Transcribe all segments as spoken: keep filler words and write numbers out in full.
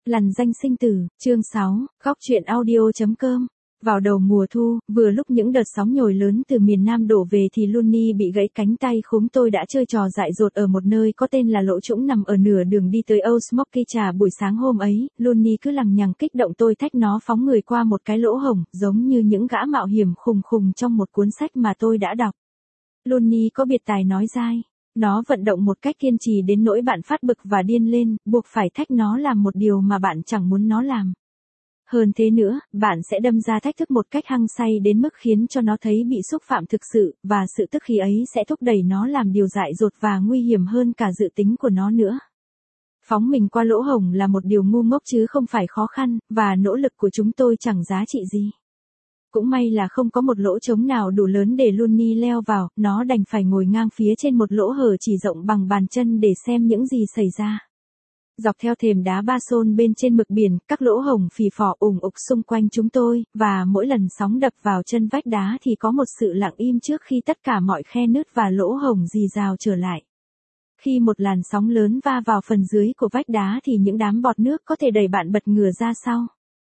Lằn danh sinh tử, chương sáu, góc truyện audio.com. Vào đầu mùa thu, vừa lúc những đợt sóng nhồi lớn từ miền Nam đổ về thì Looney bị gãy cánh tay khúm. Tôi đã chơi trò dại dột ở một nơi có tên là lỗ trũng nằm ở nửa đường đi tới Old Smoky trà. Buổi sáng hôm ấy, Looney cứ lằng nhằng kích động tôi thách nó phóng người qua một cái lỗ hổng, giống như những gã mạo hiểm khùng khùng trong một cuốn sách mà tôi đã đọc. Looney có biệt tài nói dai. Nó vận động một cách kiên trì đến nỗi bạn phát bực và điên lên, buộc phải thách nó làm một điều mà bạn chẳng muốn nó làm. Hơn thế nữa, bạn sẽ đâm ra thách thức một cách hăng say đến mức khiến cho nó thấy bị xúc phạm thực sự, và sự tức khí ấy sẽ thúc đẩy nó làm điều dại dột và nguy hiểm hơn cả dự tính của nó nữa. Phóng mình qua lỗ hổng là một điều ngu ngốc chứ không phải khó khăn, và nỗ lực của chúng tôi chẳng giá trị gì. Cũng may là không có một lỗ trống nào đủ lớn để Looney leo vào, nó đành phải ngồi ngang phía trên một lỗ hở chỉ rộng bằng bàn chân để xem những gì xảy ra. Dọc theo thềm đá ba xôn bên trên mực biển, các lỗ hổng phì phò ủng ục xung quanh chúng tôi, và mỗi lần sóng đập vào chân vách đá thì có một sự lặng im trước khi tất cả mọi khe nứt và lỗ hổng rì rào trở lại. Khi một làn sóng lớn va vào phần dưới của vách đá thì những đám bọt nước có thể đẩy bạn bật ngửa ra sau.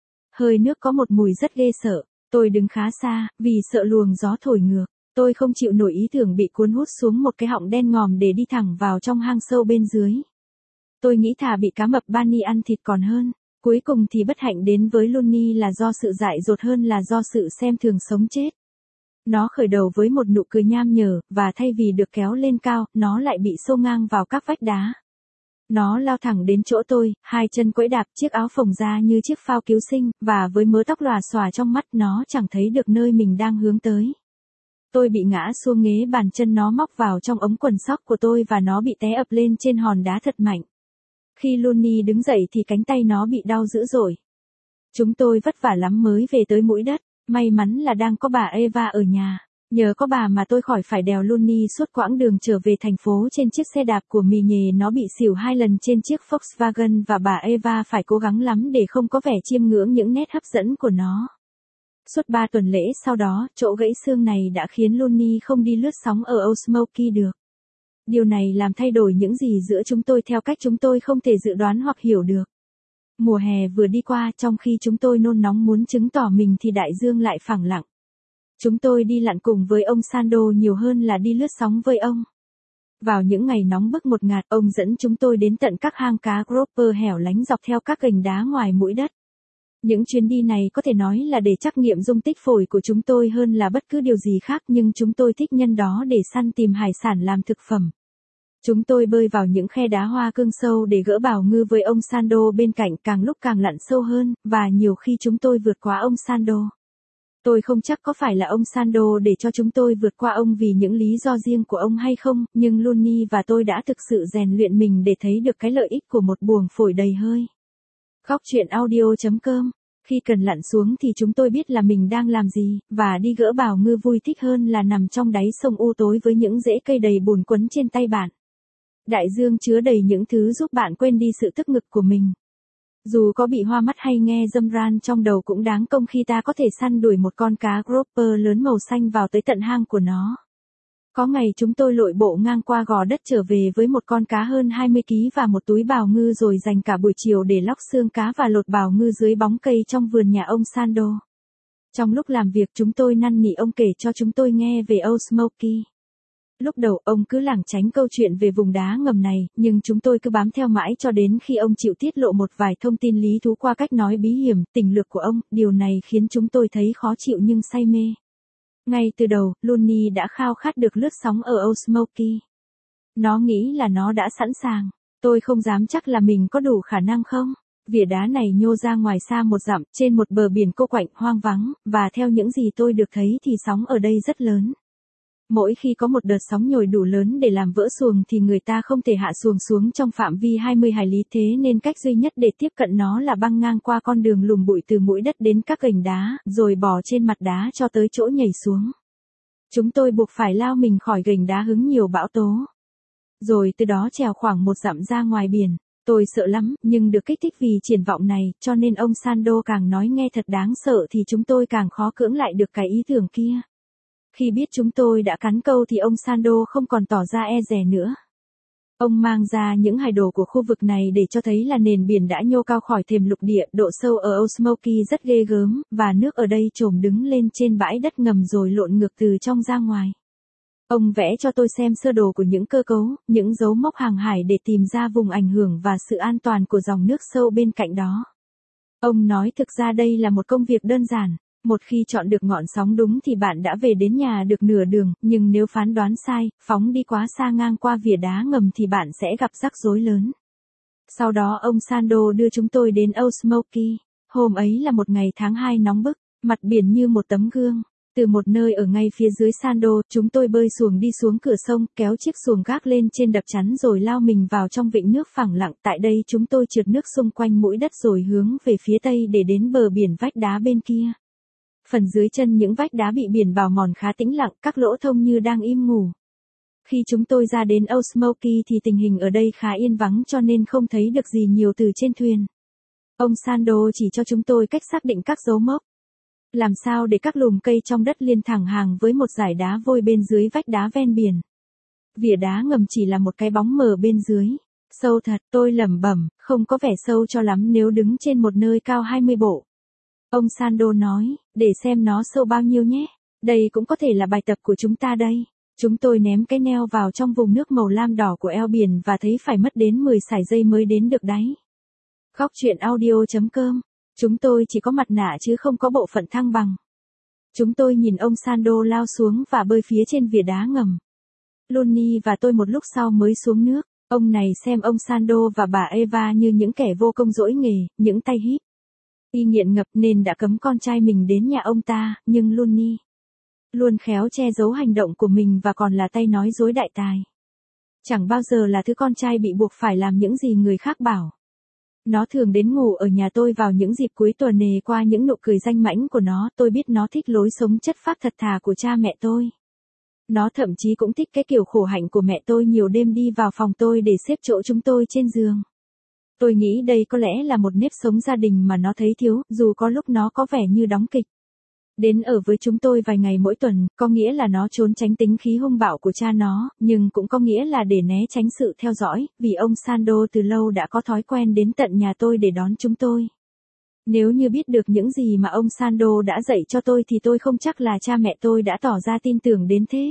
Hơi nước có một mùi rất ghê sợ. Tôi đứng khá xa, vì sợ luồng gió thổi ngược. Tôi không chịu nổi ý tưởng bị cuốn hút xuống một cái họng đen ngòm để đi thẳng vào trong hang sâu bên dưới. Tôi nghĩ thà bị cá mập Barney ăn thịt còn hơn. Cuối cùng thì bất hạnh đến với Looney là do sự dại dột hơn là do sự xem thường sống chết. Nó khởi đầu với một nụ cười nham nhở, và thay vì được kéo lên cao, nó lại bị xô ngang vào các vách đá. Nó lao thẳng đến chỗ tôi, hai chân quẫy đạp, chiếc áo phồng ra như chiếc phao cứu sinh, và với mớ tóc lòa xòa trong mắt nó chẳng thấy được nơi mình đang hướng tới. Tôi bị ngã xuống ghế, bàn chân nó móc vào trong ống quần sóc của tôi và nó bị té ập lên trên hòn đá thật mạnh. Khi Looney đứng dậy thì cánh tay nó bị đau dữ dội. Chúng tôi vất vả lắm mới về tới mũi đất, may mắn là đang có bà Eva ở nhà. Nhờ có bà mà tôi khỏi phải đèo Looney suốt quãng đường trở về thành phố trên chiếc xe đạp của mì nhề. Nó bị xỉu hai lần trên chiếc Volkswagen và bà Eva phải cố gắng lắm để không có vẻ chiêm ngưỡng những nét hấp dẫn của nó. Suốt ba tuần lễ sau đó, chỗ gãy xương này đã khiến Looney không đi lướt sóng ở Old Smoky được. Điều này làm thay đổi những gì giữa chúng tôi theo cách chúng tôi không thể dự đoán hoặc hiểu được. Mùa hè vừa đi qua, trong khi chúng tôi nôn nóng muốn chứng tỏ mình thì đại dương lại phẳng lặng. Chúng tôi đi lặn cùng với ông Sando nhiều hơn là đi lướt sóng với ông. Vào những ngày nóng bức ngột ngạt, ông dẫn chúng tôi đến tận các hang cá grouper hẻo lánh dọc theo các gành đá ngoài mũi đất. Những chuyến đi này có thể nói là để trắc nghiệm dung tích phổi của chúng tôi hơn là bất cứ điều gì khác, nhưng chúng tôi thích nhân đó để săn tìm hải sản làm thực phẩm. Chúng tôi bơi vào những khe đá hoa cương sâu để gỡ bào ngư với ông Sando bên cạnh, càng lúc càng lặn sâu hơn, và nhiều khi chúng tôi vượt qua ông Sando. Tôi không chắc có phải là ông Sando để cho chúng tôi vượt qua ông vì những lý do riêng của ông hay không, nhưng Looney và tôi đã thực sự rèn luyện mình để thấy được cái lợi ích của một buồng phổi đầy hơi. Góc truyện audio.com. Khi cần lặn xuống thì chúng tôi biết là mình đang làm gì, và đi gỡ bào ngư vui thích hơn là nằm trong đáy sông u tối với những rễ cây đầy bùn quấn trên tay bạn. Đại dương chứa đầy những thứ giúp bạn quên đi sự tức ngực của mình. Dù có bị hoa mắt hay nghe râm ran trong đầu cũng đáng công khi ta có thể săn đuổi một con cá grouper lớn màu xanh vào tới tận hang của nó. Có ngày chúng tôi lội bộ ngang qua gò đất trở về với một con cá hơn hai mươi ki lô gam và một túi bào ngư, rồi dành cả buổi chiều để lóc xương cá và lột bào ngư dưới bóng cây trong vườn nhà ông Sando. Trong lúc làm việc chúng tôi năn nỉ ông kể cho chúng tôi nghe về Old Smoky. Lúc đầu ông cứ lảng tránh câu chuyện về vùng đá ngầm này, nhưng chúng tôi cứ bám theo mãi cho đến khi ông chịu tiết lộ một vài thông tin lý thú qua cách nói bí hiểm, tình lược của ông. Điều này khiến chúng tôi thấy khó chịu nhưng say mê. Ngay từ đầu, Looney đã khao khát được lướt sóng ở Old Smoky. Nó nghĩ là nó đã sẵn sàng. Tôi không dám chắc là mình có đủ khả năng không. Vỉa đá này nhô ra ngoài xa một dặm, trên một bờ biển cô quạnh hoang vắng, và theo những gì tôi được thấy thì sóng ở đây rất lớn. Mỗi khi có một đợt sóng nhồi đủ lớn để làm vỡ xuồng thì người ta không thể hạ xuồng xuống trong phạm vi hai mươi hải lý, thế nên cách duy nhất để tiếp cận nó là băng ngang qua con đường lùm bụi từ mũi đất đến các gành đá, rồi bò trên mặt đá cho tới chỗ nhảy xuống. Chúng tôi buộc phải lao mình khỏi gành đá hứng nhiều bão tố. Rồi từ đó trèo khoảng một dặm ra ngoài biển. Tôi sợ lắm, nhưng được kích thích vì triển vọng này, cho nên ông Sando càng nói nghe thật đáng sợ thì chúng tôi càng khó cưỡng lại được cái ý tưởng kia. Khi biết chúng tôi đã cắn câu thì ông Sando không còn tỏ ra e dè nữa. Ông mang ra những hài đồ của khu vực này để cho thấy là nền biển đã nhô cao khỏi thềm lục địa, độ sâu ở Osmoky rất ghê gớm, và nước ở đây trồm đứng lên trên bãi đất ngầm rồi lộn ngược từ trong ra ngoài. Ông vẽ cho tôi xem sơ đồ của những cơ cấu, những dấu mốc hàng hải để tìm ra vùng ảnh hưởng và sự an toàn của dòng nước sâu bên cạnh đó. Ông nói thực ra đây là một công việc đơn giản. Một khi chọn được ngọn sóng đúng thì bạn đã về đến nhà được nửa đường, nhưng nếu phán đoán sai, phóng đi quá xa ngang qua vỉa đá ngầm thì bạn sẽ gặp rắc rối lớn. Sau đó ông Sando đưa chúng tôi đến Osmoky. Hôm ấy là một ngày tháng hai nóng bức, mặt biển như một tấm gương. Từ một nơi ở ngay phía dưới Sando, chúng tôi bơi xuồng đi xuống cửa sông, kéo chiếc xuồng gác lên trên đập chắn rồi lao mình vào trong vịnh nước phẳng lặng. Tại đây chúng tôi trượt nước xung quanh mũi đất rồi hướng về phía tây để đến bờ biển vách đá bên kia. Phần dưới chân những vách đá bị biển bào mòn khá tĩnh lặng, các lỗ thông như đang im ngủ. Khi chúng tôi ra đến Osmoky thì tình hình ở đây khá yên vắng cho nên không thấy được gì nhiều từ trên thuyền. Ông Sando chỉ cho chúng tôi cách xác định các dấu mốc. Làm sao để các lùm cây trong đất liên thẳng hàng với một dải đá vôi bên dưới vách đá ven biển. Vỉa đá ngầm chỉ là một cái bóng mờ bên dưới. Sâu thật, tôi lẩm bẩm, không có vẻ sâu cho lắm nếu đứng trên một nơi cao hai mươi bộ. Ông Sando nói, để xem nó sâu bao nhiêu nhé. Đây cũng có thể là bài tập của chúng ta đây. Chúng tôi ném cái neo vào trong vùng nước màu lam đỏ của eo biển và thấy phải mất đến mười sải dây mới đến được đáy. Góc truyện audio chấm com. Chúng tôi chỉ có mặt nạ chứ không có bộ phận thăng bằng. Chúng tôi nhìn ông Sando lao xuống và bơi phía trên vỉa đá ngầm. Looney và tôi một lúc sau mới xuống nước. Ông này xem ông Sando và bà Eva như những kẻ vô công dỗi nghề, những tay híp. Y nghiện ngập nên đã cấm con trai mình đến nhà ông ta, nhưng Looney luôn khéo che giấu hành động của mình và còn là tay nói dối đại tài. Chẳng bao giờ là thứ con trai bị buộc phải làm những gì người khác bảo. Nó thường đến ngủ ở nhà tôi vào những dịp cuối tuần nề qua những nụ cười danh mãnh của nó, tôi biết nó thích lối sống chất phác thật thà của cha mẹ tôi. Nó thậm chí cũng thích cái kiểu khổ hạnh của mẹ tôi nhiều đêm đi vào phòng tôi để xếp chỗ chúng tôi trên giường. Tôi nghĩ đây có lẽ là một nếp sống gia đình mà nó thấy thiếu, dù có lúc nó có vẻ như đóng kịch. Đến ở với chúng tôi vài ngày mỗi tuần, có nghĩa là nó trốn tránh tính khí hung bạo của cha nó, nhưng cũng có nghĩa là để né tránh sự theo dõi, vì ông Sando từ lâu đã có thói quen đến tận nhà tôi để đón chúng tôi. Nếu như biết được những gì mà ông Sando đã dạy cho tôi thì tôi không chắc là cha mẹ tôi đã tỏ ra tin tưởng đến thế.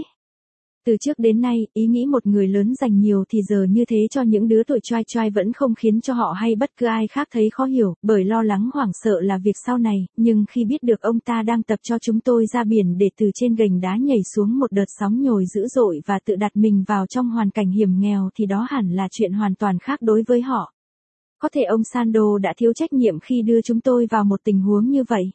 Từ trước đến nay, ý nghĩ một người lớn dành nhiều thì giờ như thế cho những đứa tuổi choai choai vẫn không khiến cho họ hay bất cứ ai khác thấy khó hiểu, bởi lo lắng hoảng sợ là việc sau này, nhưng khi biết được ông ta đang tập cho chúng tôi ra biển để từ trên gành đá nhảy xuống một đợt sóng nhồi dữ dội và tự đặt mình vào trong hoàn cảnh hiểm nghèo thì đó hẳn là chuyện hoàn toàn khác đối với họ. Có thể ông Sando đã thiếu trách nhiệm khi đưa chúng tôi vào một tình huống như vậy.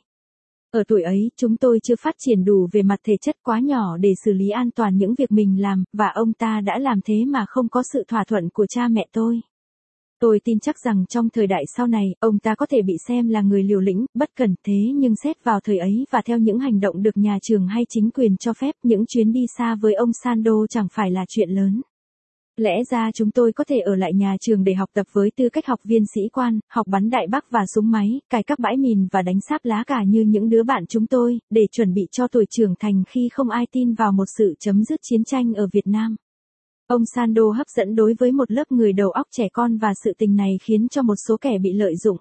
Ở tuổi ấy, chúng tôi chưa phát triển đủ về mặt thể chất quá nhỏ để xử lý an toàn những việc mình làm, và ông ta đã làm thế mà không có sự thỏa thuận của cha mẹ tôi. Tôi tin chắc rằng trong thời đại sau này, ông ta có thể bị xem là người liều lĩnh, bất cẩn thế nhưng xét vào thời ấy và theo những hành động được nhà trường hay chính quyền cho phép, những chuyến đi xa với ông Sando chẳng phải là chuyện lớn. Lẽ ra chúng tôi có thể ở lại nhà trường để học tập với tư cách học viên sĩ quan, học bắn đại bác và súng máy, cài các bãi mìn và đánh sáp lá cà như những đứa bạn chúng tôi, để chuẩn bị cho tuổi trưởng thành khi không ai tin vào một sự chấm dứt chiến tranh ở Việt Nam. Ông Sando hấp dẫn đối với một lớp người đầu óc trẻ con và sự tình này khiến cho một số kẻ bị lợi dụng.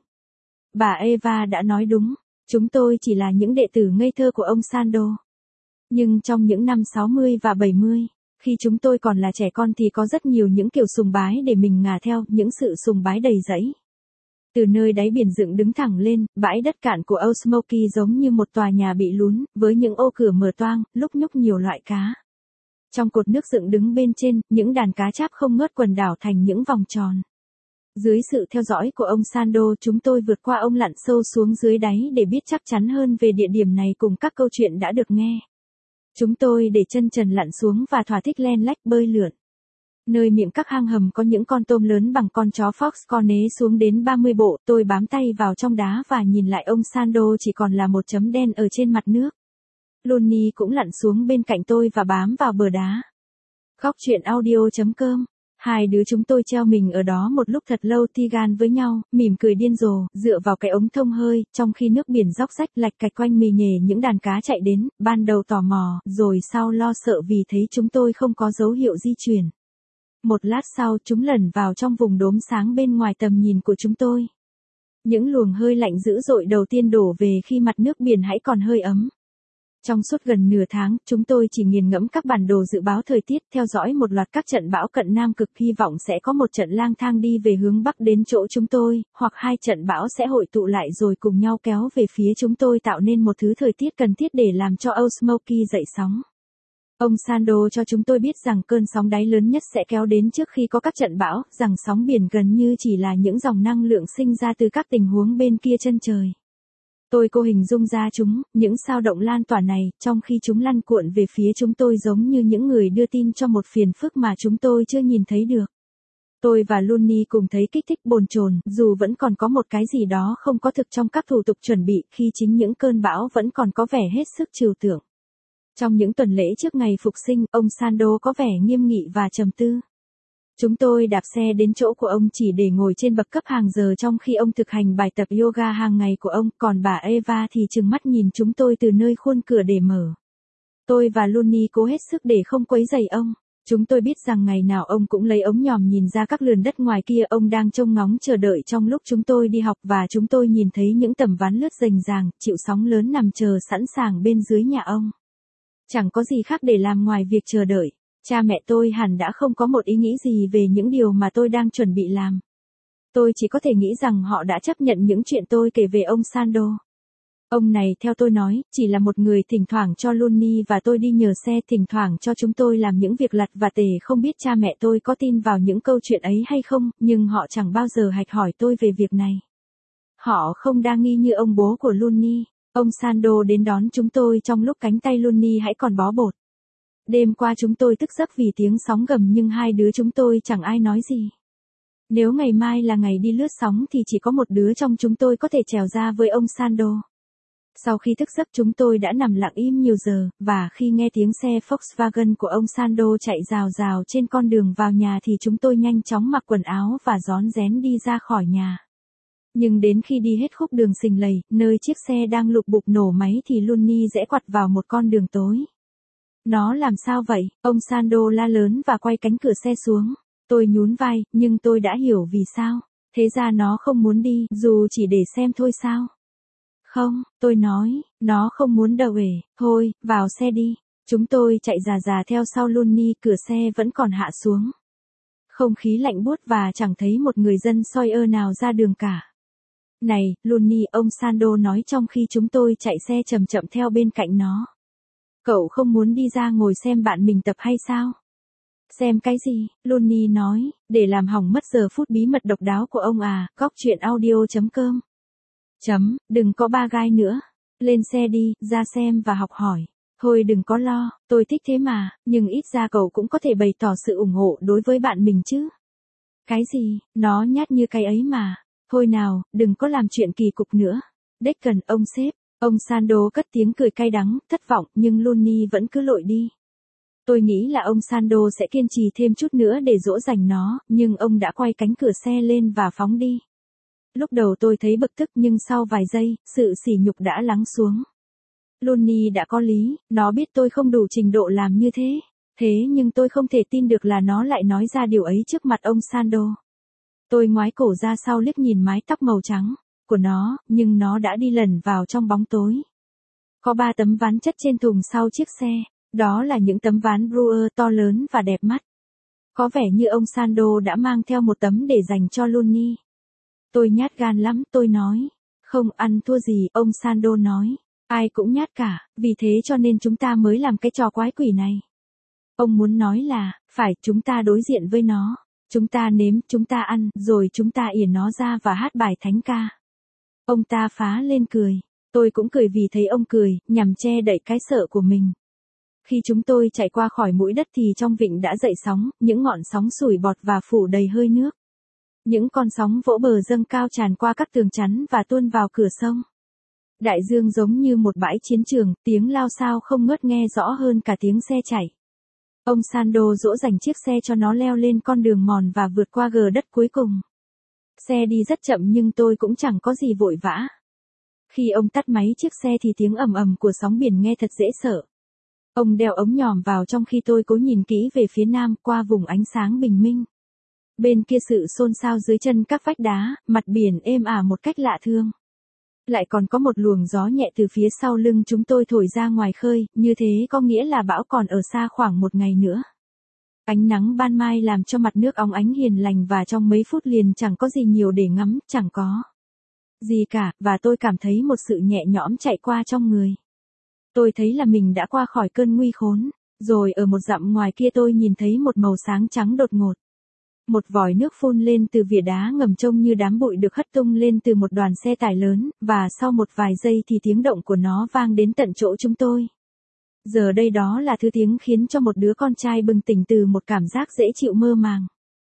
Bà Eva đã nói đúng, chúng tôi chỉ là những đệ tử ngây thơ của ông Sando. Nhưng trong những năm sáu mươi và bảy mươi, khi chúng tôi còn là trẻ con thì có rất nhiều những kiểu sùng bái để mình ngả theo, những sự sùng bái đầy rẫy. Từ nơi đáy biển dựng đứng thẳng lên, bãi đất cạn của Osmoky giống như một tòa nhà bị lún, với những ô cửa mở toang, lúc nhúc nhiều loại cá. Trong cột nước dựng đứng bên trên, những đàn cá cháp không ngớt quần đảo thành những vòng tròn. Dưới sự theo dõi của ông Sando, chúng tôi vượt qua ông lặn sâu xuống dưới đáy để biết chắc chắn hơn về địa điểm này cùng các câu chuyện đã được nghe. Chúng tôi để chân trần lặn xuống và thỏa thích len lách bơi lượn. Nơi miệng các hang hầm có những con tôm lớn bằng con chó Fox Corne xuống đến ba mươi bộ, tôi bám tay vào trong đá và nhìn lại ông Sando chỉ còn là một chấm đen ở trên mặt nước. Looney cũng lặn xuống bên cạnh tôi và bám vào bờ đá. Góc truyện audio chấm com. Hai đứa chúng tôi treo mình ở đó một lúc thật lâu ti gan với nhau, mỉm cười điên rồ, dựa vào cái ống thông hơi, trong khi nước biển róc rách lạch cạch quanh mì nhề những đàn cá chạy đến, ban đầu tò mò, rồi sau lo sợ vì thấy chúng tôi không có dấu hiệu di chuyển. Một lát sau chúng lẩn vào trong vùng đốm sáng bên ngoài tầm nhìn của chúng tôi. Những luồng hơi lạnh dữ dội đầu tiên đổ về khi mặt nước biển hãy còn hơi ấm. Trong suốt gần nửa tháng, chúng tôi chỉ nghiền ngẫm các bản đồ dự báo thời tiết, theo dõi một loạt các trận bão cận Nam Cực, hy vọng sẽ có một trận lang thang đi về hướng Bắc đến chỗ chúng tôi, hoặc hai trận bão sẽ hội tụ lại rồi cùng nhau kéo về phía chúng tôi, tạo nên một thứ thời tiết cần thiết để làm cho Old Smoky dậy sóng. Ông Sando cho chúng tôi biết rằng cơn sóng đáy lớn nhất sẽ kéo đến trước khi có các trận bão, rằng sóng biển gần như chỉ là những dòng năng lượng sinh ra từ các tình huống bên kia chân trời. Tôi cô hình dung ra chúng, những sao động lan tỏa này, trong khi chúng lăn cuộn về phía chúng tôi giống như những người đưa tin cho một phiền phức mà chúng tôi chưa nhìn thấy được. Tôi và Looney cùng thấy kích thích bồn chồn, dù vẫn còn có một cái gì đó không có thực trong các thủ tục chuẩn bị, khi chính những cơn bão vẫn còn có vẻ hết sức trừu tượng. Trong những tuần lễ trước ngày phục sinh, ông Sando có vẻ nghiêm nghị và trầm tư. Chúng tôi đạp xe đến chỗ của ông chỉ để ngồi trên bậc cấp hàng giờ trong khi ông thực hành bài tập yoga hàng ngày của ông, còn bà Eva thì trừng mắt nhìn chúng tôi từ nơi khuôn cửa để mở. Tôi và Looney cố hết sức để không quấy rầy ông. Chúng tôi biết rằng ngày nào ông cũng lấy ống nhòm nhìn ra các lườn đất ngoài kia, ông đang trông ngóng chờ đợi trong lúc chúng tôi đi học, và chúng tôi nhìn thấy những tấm ván lướt rành ràng, chịu sóng lớn nằm chờ sẵn sàng bên dưới nhà ông. Chẳng có gì khác để làm ngoài việc chờ đợi. Cha mẹ tôi hẳn đã không có một ý nghĩ gì về những điều mà tôi đang chuẩn bị làm. Tôi chỉ có thể nghĩ rằng họ đã chấp nhận những chuyện tôi kể về ông Sando. Ông này, theo tôi nói, chỉ là một người thỉnh thoảng cho Looney và tôi đi nhờ xe, thỉnh thoảng cho chúng tôi làm những việc lặt vặt tề. Không biết cha mẹ tôi có tin vào những câu chuyện ấy hay không, nhưng họ chẳng bao giờ hạch hỏi tôi về việc này. Họ không đa nghi như ông bố của Looney. Ông Sando đến đón chúng tôi trong lúc cánh tay Looney hãy còn bó bột. Đêm qua chúng tôi thức giấc vì tiếng sóng gầm, nhưng hai đứa chúng tôi chẳng ai nói gì. Nếu ngày mai là ngày đi lướt sóng thì chỉ có một đứa trong chúng tôi có thể trèo ra với ông Sando. Sau khi thức giấc chúng tôi đã nằm lặng im nhiều giờ, và khi nghe tiếng xe Volkswagen của ông Sando chạy rào rào trên con đường vào nhà thì chúng tôi nhanh chóng mặc quần áo và rón rén đi ra khỏi nhà. Nhưng đến khi đi hết khúc đường sình lầy, nơi chiếc xe đang lục bục nổ máy thì Looney rẽ quặt vào một con đường tối. Nó làm sao vậy? Ông Sando la lớn và quay cánh cửa xe xuống. Tôi nhún vai, nhưng tôi đã hiểu vì sao. Thế ra nó không muốn đi, dù chỉ để xem thôi sao? Không, tôi nói, nó không muốn đậu ể. Thôi, vào xe đi. Chúng tôi chạy rà rà theo sau Looney, cửa xe vẫn còn hạ xuống. Không khí lạnh buốt và chẳng thấy một người dân soi ơ nào ra đường cả. Này, Looney, ông Sando nói trong khi chúng tôi chạy xe chậm chậm theo bên cạnh nó. Cậu không muốn đi ra ngồi xem bạn mình tập hay sao? Xem cái gì? Looney nói, để làm hỏng mất giờ phút bí mật độc đáo của ông à. Góc chuyện audio chấm com. Chấm, đừng có ba gai nữa. Lên xe đi, ra xem và học hỏi. Thôi đừng có lo, tôi thích thế mà, nhưng ít ra cậu cũng có thể bày tỏ sự ủng hộ đối với bạn mình chứ. Cái gì, nó nhát như cái ấy mà. Thôi nào, đừng có làm chuyện kỳ cục nữa. Đếch cần, ông sếp. Ông Sando cất tiếng cười cay đắng, thất vọng, nhưng Looney vẫn cứ lội đi. Tôi nghĩ là ông Sando sẽ kiên trì thêm chút nữa để dỗ dành nó, nhưng ông đã quay cánh cửa xe lên và phóng đi. Lúc đầu tôi thấy bực tức, nhưng sau vài giây, sự sỉ nhục đã lắng xuống. Looney đã có lý, nó biết tôi không đủ trình độ làm như thế. Thế nhưng tôi không thể tin được là nó lại nói ra điều ấy trước mặt ông Sando. Tôi ngoái cổ ra sau liếc nhìn mái tóc màu trắng của nó, nhưng nó đã đi lẩn vào trong bóng tối. Có ba tấm ván chất trên thùng sau chiếc xe, đó là những tấm ván Brewer to lớn và đẹp mắt. Có vẻ như ông Sando đã mang theo một tấm để dành cho Looney. Tôi nhát gan lắm, tôi nói. Không ăn thua gì, ông Sando nói. Ai cũng nhát cả, vì thế cho nên chúng ta mới làm cái trò quái quỷ này. Ông muốn nói là, phải, chúng ta đối diện với nó. Chúng ta nếm, chúng ta ăn, rồi chúng ta ỉa nó ra và hát bài thánh ca. Ông ta phá lên cười. Tôi cũng cười vì thấy ông cười, nhằm che đậy cái sợ của mình. Khi chúng tôi chạy qua khỏi mũi đất thì trong vịnh đã dậy sóng, những ngọn sóng sủi bọt và phủ đầy hơi nước. Những con sóng vỗ bờ dâng cao tràn qua các tường chắn và tuôn vào cửa sông. Đại dương giống như một bãi chiến trường, tiếng lao xao không ngớt nghe rõ hơn cả tiếng xe chạy. Ông Sando dỗ dành chiếc xe cho nó leo lên con đường mòn và vượt qua gờ đất cuối cùng. Xe đi rất chậm nhưng tôi cũng chẳng có gì vội vã. Khi ông tắt máy chiếc xe thì tiếng ầm ầm của sóng biển nghe thật dễ sợ. Ông đeo ống nhòm vào trong khi tôi cố nhìn kỹ về phía nam qua vùng ánh sáng bình minh. Bên kia sự xôn xao dưới chân các vách đá, mặt biển êm ả một cách lạ thương. Lại còn có một luồng gió nhẹ từ phía sau lưng chúng tôi thổi ra ngoài khơi, như thế có nghĩa là bão còn ở xa khoảng một ngày nữa. Ánh nắng ban mai làm cho mặt nước óng ánh hiền lành và trong mấy phút liền chẳng có gì nhiều để ngắm, chẳng có gì cả, và tôi cảm thấy một sự nhẹ nhõm chạy qua trong người. Tôi thấy là mình đã qua khỏi cơn nguy khốn, rồi ở một dặm ngoài kia tôi nhìn thấy một màu sáng trắng đột ngột. Một vòi nước phun lên từ vỉa đá ngầm trông như đám bụi được hất tung lên từ một đoàn xe tải lớn, và sau một vài giây thì tiếng động của nó vang đến tận chỗ chúng tôi. Giờ đây đó là thứ tiếng khiến cho một đứa con trai bừng tỉnh từ một cảm giác dễ chịu mơ màng.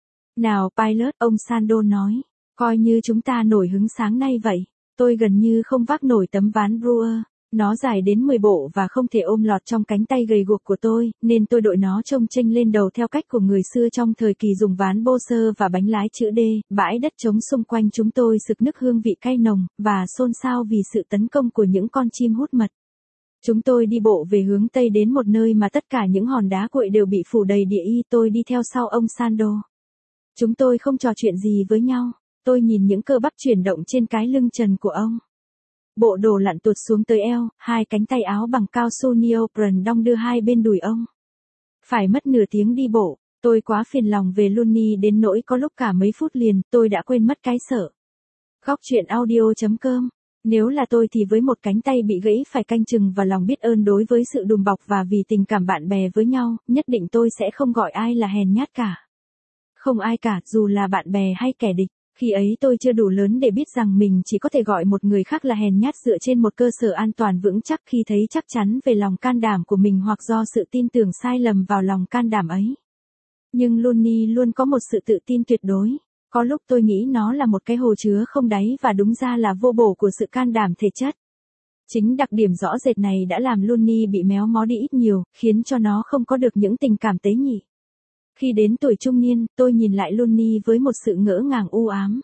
Nào pilot, ông Sando nói, coi như chúng ta nổi hứng sáng nay vậy. Tôi gần như không vác nổi tấm ván Brewer. Nó dài đến mười bộ và không thể ôm lọt trong cánh tay gầy guộc của tôi, nên tôi đội nó trông chênh lên đầu theo cách của người xưa trong thời kỳ dùng ván bô sơ và bánh lái chữ D. Bãi đất trống xung quanh chúng tôi sực nức hương vị cay nồng, và xôn xao vì sự tấn công của những con chim hút mật. Chúng tôi đi bộ về hướng Tây đến một nơi mà tất cả những hòn đá cuội đều bị phủ đầy địa y. Tôi đi theo sau ông Sando. Chúng tôi không trò chuyện gì với nhau. Tôi nhìn những cơ bắp chuyển động trên cái lưng trần của ông. Bộ đồ lặn tuột xuống tới eo, hai cánh tay áo bằng cao su neoprene đong đưa hai bên đùi ông. Phải mất nửa tiếng đi bộ, tôi quá phiền lòng về Looney đến nỗi có lúc cả mấy phút liền, tôi đã quên mất cái sợ. Góc chuyện audio chấm com. Nếu là tôi thì với một cánh tay bị gãy phải canh chừng và lòng biết ơn đối với sự đùm bọc và vì tình cảm bạn bè với nhau, nhất định tôi sẽ không gọi ai là hèn nhát cả. Không ai cả, dù là bạn bè hay kẻ địch. Khi ấy tôi chưa đủ lớn để biết rằng mình chỉ có thể gọi một người khác là hèn nhát dựa trên một cơ sở an toàn vững chắc khi thấy chắc chắn về lòng can đảm của mình hoặc do sự tin tưởng sai lầm vào lòng can đảm ấy. Nhưng Looney luôn có một sự tự tin tuyệt đối. Có lúc tôi nghĩ nó là một cái hồ chứa không đáy và đúng ra là vô bổ của sự can đảm thể chất. Chính đặc điểm rõ rệt này đã làm Looney bị méo mó đi ít nhiều, khiến cho nó không có được những tình cảm tế nhị. Khi đến tuổi trung niên, tôi nhìn lại Looney với một sự ngỡ ngàng u ám.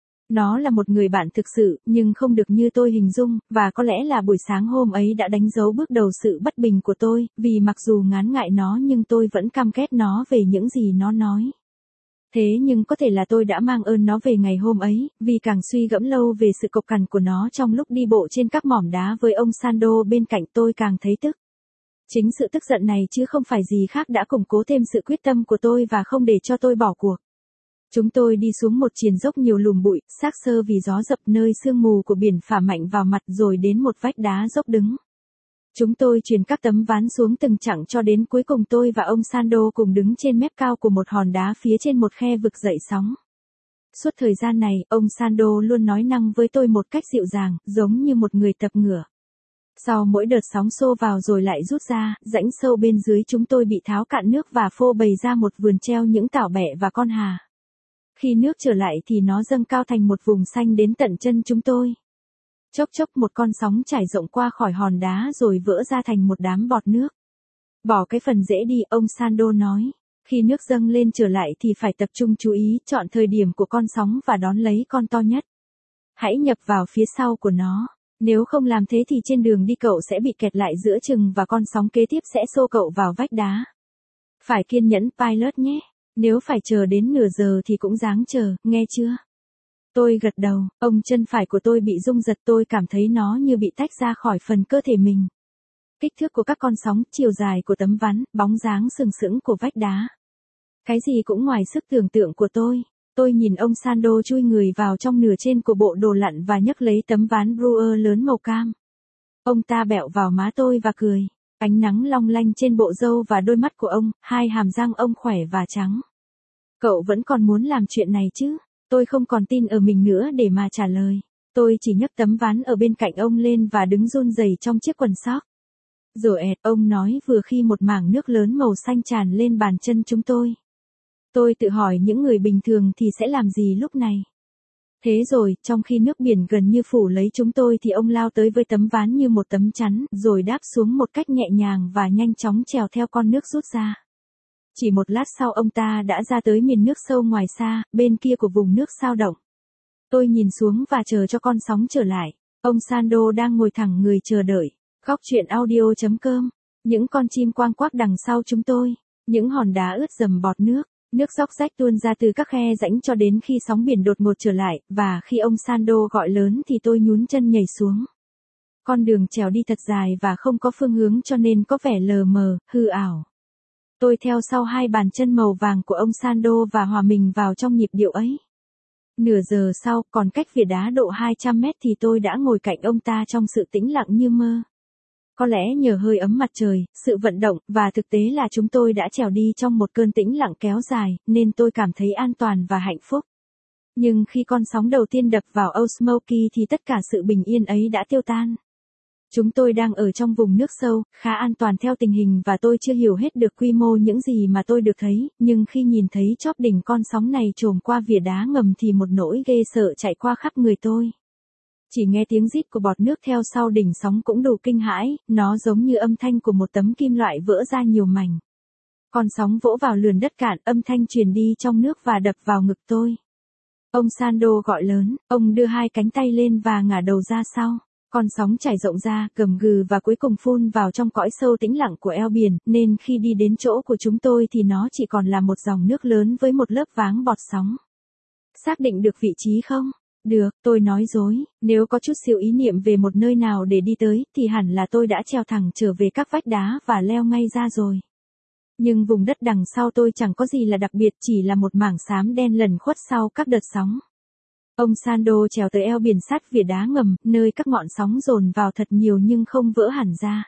Nó là một người bạn thực sự, nhưng không được như tôi hình dung, và có lẽ là buổi sáng hôm ấy đã đánh dấu bước đầu sự bất bình của tôi, vì mặc dù ngán ngại nó nhưng tôi vẫn căm ghét nó về những gì nó nói. Thế nhưng có thể là tôi đã mang ơn nó về ngày hôm ấy, vì càng suy gẫm lâu về sự cộc cằn của nó trong lúc đi bộ trên các mỏm đá với ông Sando bên cạnh tôi càng thấy tức. Chính sự tức giận này chứ không phải gì khác đã củng cố thêm sự quyết tâm của tôi và không để cho tôi bỏ cuộc. Chúng tôi đi xuống một triền dốc nhiều lùm bụi, xác xơ vì gió dập nơi sương mù của biển phả mạnh vào mặt rồi đến một vách đá dốc đứng. Chúng tôi truyền các tấm ván xuống từng chặng cho đến cuối cùng tôi và ông Sando cùng đứng trên mép cao của một hòn đá phía trên một khe vực dậy sóng. Suốt thời gian này, ông Sando luôn nói năng với tôi một cách dịu dàng, giống như một người tập ngửa. Sau mỗi đợt sóng xô vào rồi lại rút ra, rãnh sâu bên dưới chúng tôi bị tháo cạn nước và phô bày ra một vườn treo những tảo bẹ và con hà. Khi nước trở lại thì nó dâng cao thành một vùng xanh đến tận chân chúng tôi. Chốc chốc một con sóng trải rộng qua khỏi hòn đá rồi vỡ ra thành một đám bọt nước. Bỏ cái phần dễ đi, ông Sando nói. Khi nước dâng lên trở lại thì phải tập trung chú ý, chọn thời điểm của con sóng và đón lấy con to nhất. Hãy nhập vào phía sau của nó. Nếu không làm thế thì trên đường đi cậu sẽ bị kẹt lại giữa chừng và con sóng kế tiếp sẽ xô cậu vào vách đá. Phải kiên nhẫn pilot nhé. Nếu phải chờ đến nửa giờ thì cũng ráng chờ, nghe chưa? Tôi gật đầu, ông chân phải của tôi bị rung giật, tôi cảm thấy nó như bị tách ra khỏi phần cơ thể mình. Kích thước của các con sóng, chiều dài của tấm ván, bóng dáng sừng sững của vách đá. Cái gì cũng ngoài sức tưởng tượng của tôi. Tôi nhìn ông Sando chui người vào trong nửa trên của bộ đồ lặn và nhấc lấy tấm ván Brewer lớn màu cam. Ông ta bẹo vào má tôi và cười. Ánh nắng long lanh trên bộ râu và đôi mắt của ông, hai hàm răng ông khỏe và trắng. Cậu vẫn còn muốn làm chuyện này chứ? Tôi không còn tin ở mình nữa để mà trả lời. Tôi chỉ nhấc tấm ván ở bên cạnh ông lên và đứng run rẩy trong chiếc quần sóc. Rồi ẹt, ông nói vừa khi một mảng nước lớn màu xanh tràn lên bàn chân chúng tôi. Tôi tự hỏi những người bình thường thì sẽ làm gì lúc này. Thế rồi, trong khi nước biển gần như phủ lấy chúng tôi thì ông lao tới với tấm ván như một tấm chắn, rồi đáp xuống một cách nhẹ nhàng và nhanh chóng trèo theo con nước rút ra. Chỉ một lát sau ông ta đã ra tới miền nước sâu ngoài xa, bên kia của vùng nước sao động. Tôi nhìn xuống và chờ cho con sóng trở lại. Ông Sando đang ngồi thẳng người chờ đợi. Góc chuyện audio chấm com Những con chim quang quác đằng sau chúng tôi, những hòn đá ướt dầm bọt nước, nước róc rách tuôn ra từ các khe rãnh cho đến khi sóng biển đột ngột trở lại, và khi ông Sando gọi lớn thì tôi nhún chân nhảy xuống. Con đường trèo đi thật dài và không có phương hướng cho nên có vẻ lờ mờ, hư ảo. Tôi theo sau hai bàn chân màu vàng của ông Sando và hòa mình vào trong nhịp điệu ấy. Nửa giờ sau, còn cách vỉa đá độ hai trăm mét thì tôi đã ngồi cạnh ông ta trong sự tĩnh lặng như mơ. Có lẽ nhờ hơi ấm mặt trời, sự vận động, và thực tế là chúng tôi đã trèo đi trong một cơn tĩnh lặng kéo dài, nên tôi cảm thấy an toàn và hạnh phúc. Nhưng khi con sóng đầu tiên đập vào Old Smoky thì tất cả sự bình yên ấy đã tiêu tan. Chúng tôi đang ở trong vùng nước sâu, khá an toàn theo tình hình và tôi chưa hiểu hết được quy mô những gì mà tôi được thấy, nhưng khi nhìn thấy chóp đỉnh con sóng này trồm qua vỉa đá ngầm thì một nỗi ghê sợ chạy qua khắp người tôi. Chỉ nghe tiếng rít của bọt nước theo sau đỉnh sóng cũng đủ kinh hãi, nó giống như âm thanh của một tấm kim loại vỡ ra nhiều mảnh. Con sóng vỗ vào lườn đất cạn, âm thanh truyền đi trong nước và đập vào ngực tôi. Ông Sando gọi lớn, ông đưa hai cánh tay lên và ngả đầu ra sau. Con sóng chảy rộng ra, gầm gừ và cuối cùng phun vào trong cõi sâu tĩnh lặng của eo biển, nên khi đi đến chỗ của chúng tôi thì nó chỉ còn là một dòng nước lớn với một lớp váng bọt sóng. Xác định được vị trí không? Được, tôi nói dối, nếu có chút xíu ý niệm về một nơi nào để đi tới, thì hẳn là tôi đã trèo thẳng trở về các vách đá và leo ngay ra rồi. Nhưng vùng đất đằng sau tôi chẳng có gì là đặc biệt, chỉ là một mảng xám đen lẩn khuất sau các đợt sóng. Ông Sando trèo tới eo biển sát vỉa đá ngầm, nơi các ngọn sóng dồn vào thật nhiều nhưng không vỡ hẳn ra.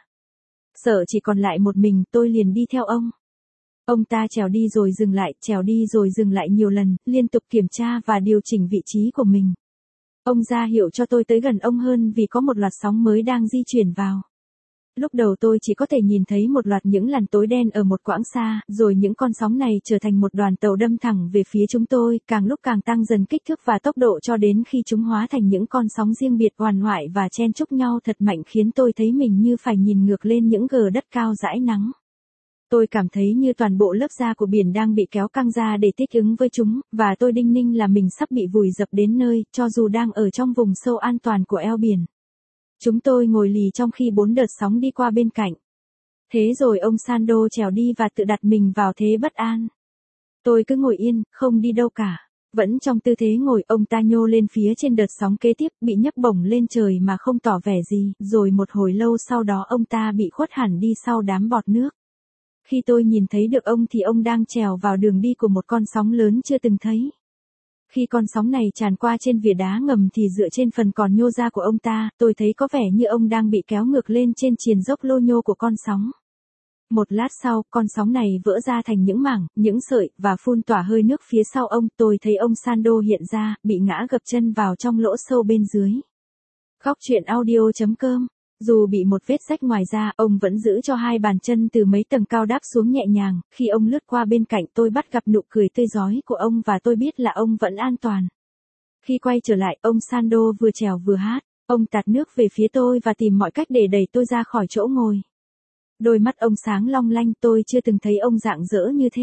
Sợ chỉ còn lại một mình, tôi liền đi theo ông. Ông ta trèo đi rồi dừng lại, trèo đi rồi dừng lại nhiều lần, liên tục kiểm tra và điều chỉnh vị trí của mình. Ông ra hiệu cho tôi tới gần ông hơn vì có một loạt sóng mới đang di chuyển vào. Lúc đầu tôi chỉ có thể nhìn thấy một loạt những làn tối đen ở một quãng xa, rồi những con sóng này trở thành một đoàn tàu đâm thẳng về phía chúng tôi, càng lúc càng tăng dần kích thước và tốc độ cho đến khi chúng hóa thành những con sóng riêng biệt hoàn hoại và chen chúc nhau thật mạnh khiến tôi thấy mình như phải nhìn ngược lên những gờ đất cao dãi nắng. Tôi cảm thấy như toàn bộ lớp da của biển đang bị kéo căng ra để thích ứng với chúng, và tôi đinh ninh là mình sắp bị vùi dập đến nơi, cho dù đang ở trong vùng sâu an toàn của eo biển. Chúng tôi ngồi lì trong khi bốn đợt sóng đi qua bên cạnh. Thế rồi ông Sando trèo đi và tự đặt mình vào thế bất an. Tôi cứ ngồi yên, không đi đâu cả. Vẫn trong tư thế ngồi, ông ta nhô lên phía trên đợt sóng kế tiếp, bị nhấc bổng lên trời mà không tỏ vẻ gì, rồi một hồi lâu sau đó ông ta bị khuất hẳn đi sau đám bọt nước. Khi tôi nhìn thấy được ông thì ông đang trèo vào đường đi của một con sóng lớn chưa từng thấy. Khi con sóng này tràn qua trên vỉa đá ngầm thì dựa trên phần còn nhô ra của ông ta, tôi thấy có vẻ như ông đang bị kéo ngược lên trên triền dốc lô nhô của con sóng. Một lát sau, con sóng này vỡ ra thành những mảng, những sợi, và phun tỏa hơi nước phía sau ông. Tôi thấy ông Sando hiện ra, bị ngã gập chân vào trong lỗ sâu bên dưới. Góc truyện audio chấm com. Dù bị một vết rách ngoài ra, ông vẫn giữ cho hai bàn chân từ mấy tầng cao đáp xuống nhẹ nhàng. Khi ông lướt qua bên cạnh tôi bắt gặp nụ cười tươi rói của ông và tôi biết là ông vẫn an toàn. Khi quay trở lại, ông Sando vừa trèo vừa hát. Ông tạt nước về phía tôi và tìm mọi cách để đẩy tôi ra khỏi chỗ ngồi. Đôi mắt ông sáng long lanh, tôi chưa từng thấy ông rạng rỡ như thế.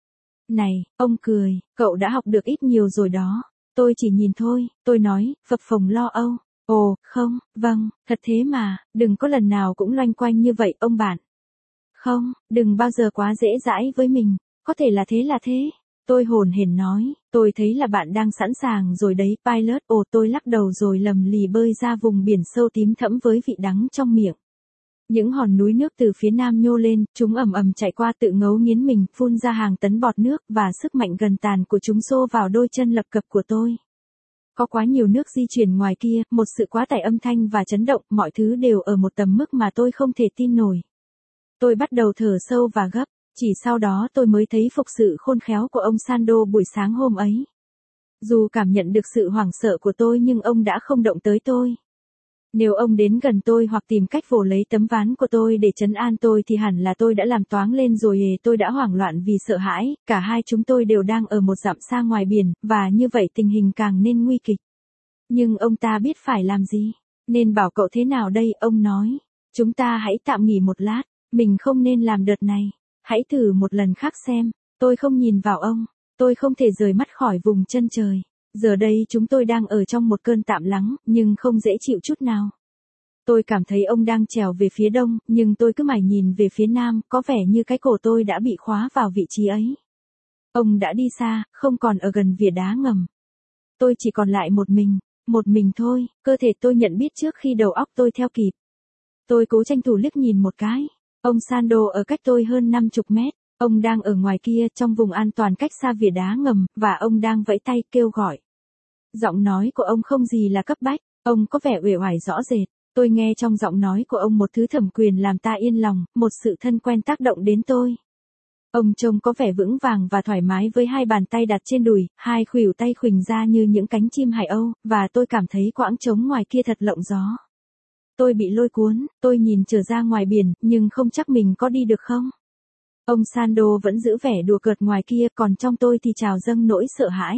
Này, ông cười, cậu đã học được ít nhiều rồi đó. Tôi chỉ nhìn thôi, tôi nói, phập phồng lo âu. Ồ, không, vâng, thật thế mà, đừng có lần nào cũng loanh quanh như vậy ông bạn. Không, đừng bao giờ quá dễ dãi với mình, có thể là thế là thế. Tôi hồn hển nói, tôi thấy là bạn đang sẵn sàng rồi đấy, pilot. Ồ, tôi lắc đầu rồi lầm lì bơi ra vùng biển sâu tím thẫm với vị đắng trong miệng. Những hòn núi nước từ phía nam nhô lên, chúng ầm ầm chạy qua tự ngấu nghiến mình, phun ra hàng tấn bọt nước và sức mạnh gần tàn của chúng xô vào đôi chân lập cập của tôi. Có quá nhiều nước di chuyển ngoài kia, một sự quá tải âm thanh và chấn động, mọi thứ đều ở một tầm mức mà tôi không thể tin nổi. Tôi bắt đầu thở sâu và gấp, chỉ sau đó tôi mới thấy phục sự khôn khéo của ông Sando buổi sáng hôm ấy. Dù cảm nhận được sự hoảng sợ của tôi nhưng ông đã không động tới tôi. Nếu ông đến gần tôi hoặc tìm cách vồ lấy tấm ván của tôi để trấn an tôi thì hẳn là tôi đã làm toáng lên rồi. Hề, tôi đã hoảng loạn vì sợ hãi, cả hai chúng tôi đều đang ở một dặm xa ngoài biển, và như vậy tình hình càng nên nguy kịch. Nhưng ông ta biết phải làm gì, nên bảo cậu thế nào đây, ông nói. Chúng ta hãy tạm nghỉ một lát, mình không nên làm đợt này, hãy thử một lần khác xem. Tôi không nhìn vào ông, tôi không thể rời mắt khỏi vùng chân trời. Giờ đây chúng tôi đang ở trong một cơn tạm lắng, nhưng không dễ chịu chút nào. Tôi cảm thấy ông đang trèo về phía đông, nhưng tôi cứ mải nhìn về phía nam, có vẻ như cái cổ tôi đã bị khóa vào vị trí ấy. Ông đã đi xa, không còn ở gần vỉa đá ngầm. Tôi chỉ còn lại một mình, một mình thôi, cơ thể tôi nhận biết trước khi đầu óc tôi theo kịp. Tôi cố tranh thủ liếc nhìn một cái. Ông Sando ở cách tôi hơn năm mươi mét. Ông đang ở ngoài kia trong vùng an toàn cách xa vỉa đá ngầm, và ông đang vẫy tay kêu gọi. Giọng nói của ông không gì là cấp bách, ông có vẻ uể oải rõ rệt. Tôi nghe trong giọng nói của ông một thứ thẩm quyền làm ta yên lòng, một sự thân quen tác động đến tôi. Ông trông có vẻ vững vàng và thoải mái với hai bàn tay đặt trên đùi, hai khuỷu tay khuỳnh ra như những cánh chim hải âu, và tôi cảm thấy quãng trống ngoài kia thật lộng gió. Tôi bị lôi cuốn, tôi nhìn trở ra ngoài biển, nhưng không chắc mình có đi được không. Ông Sando vẫn giữ vẻ đùa cợt ngoài kia, còn trong tôi thì trào dâng nỗi sợ hãi.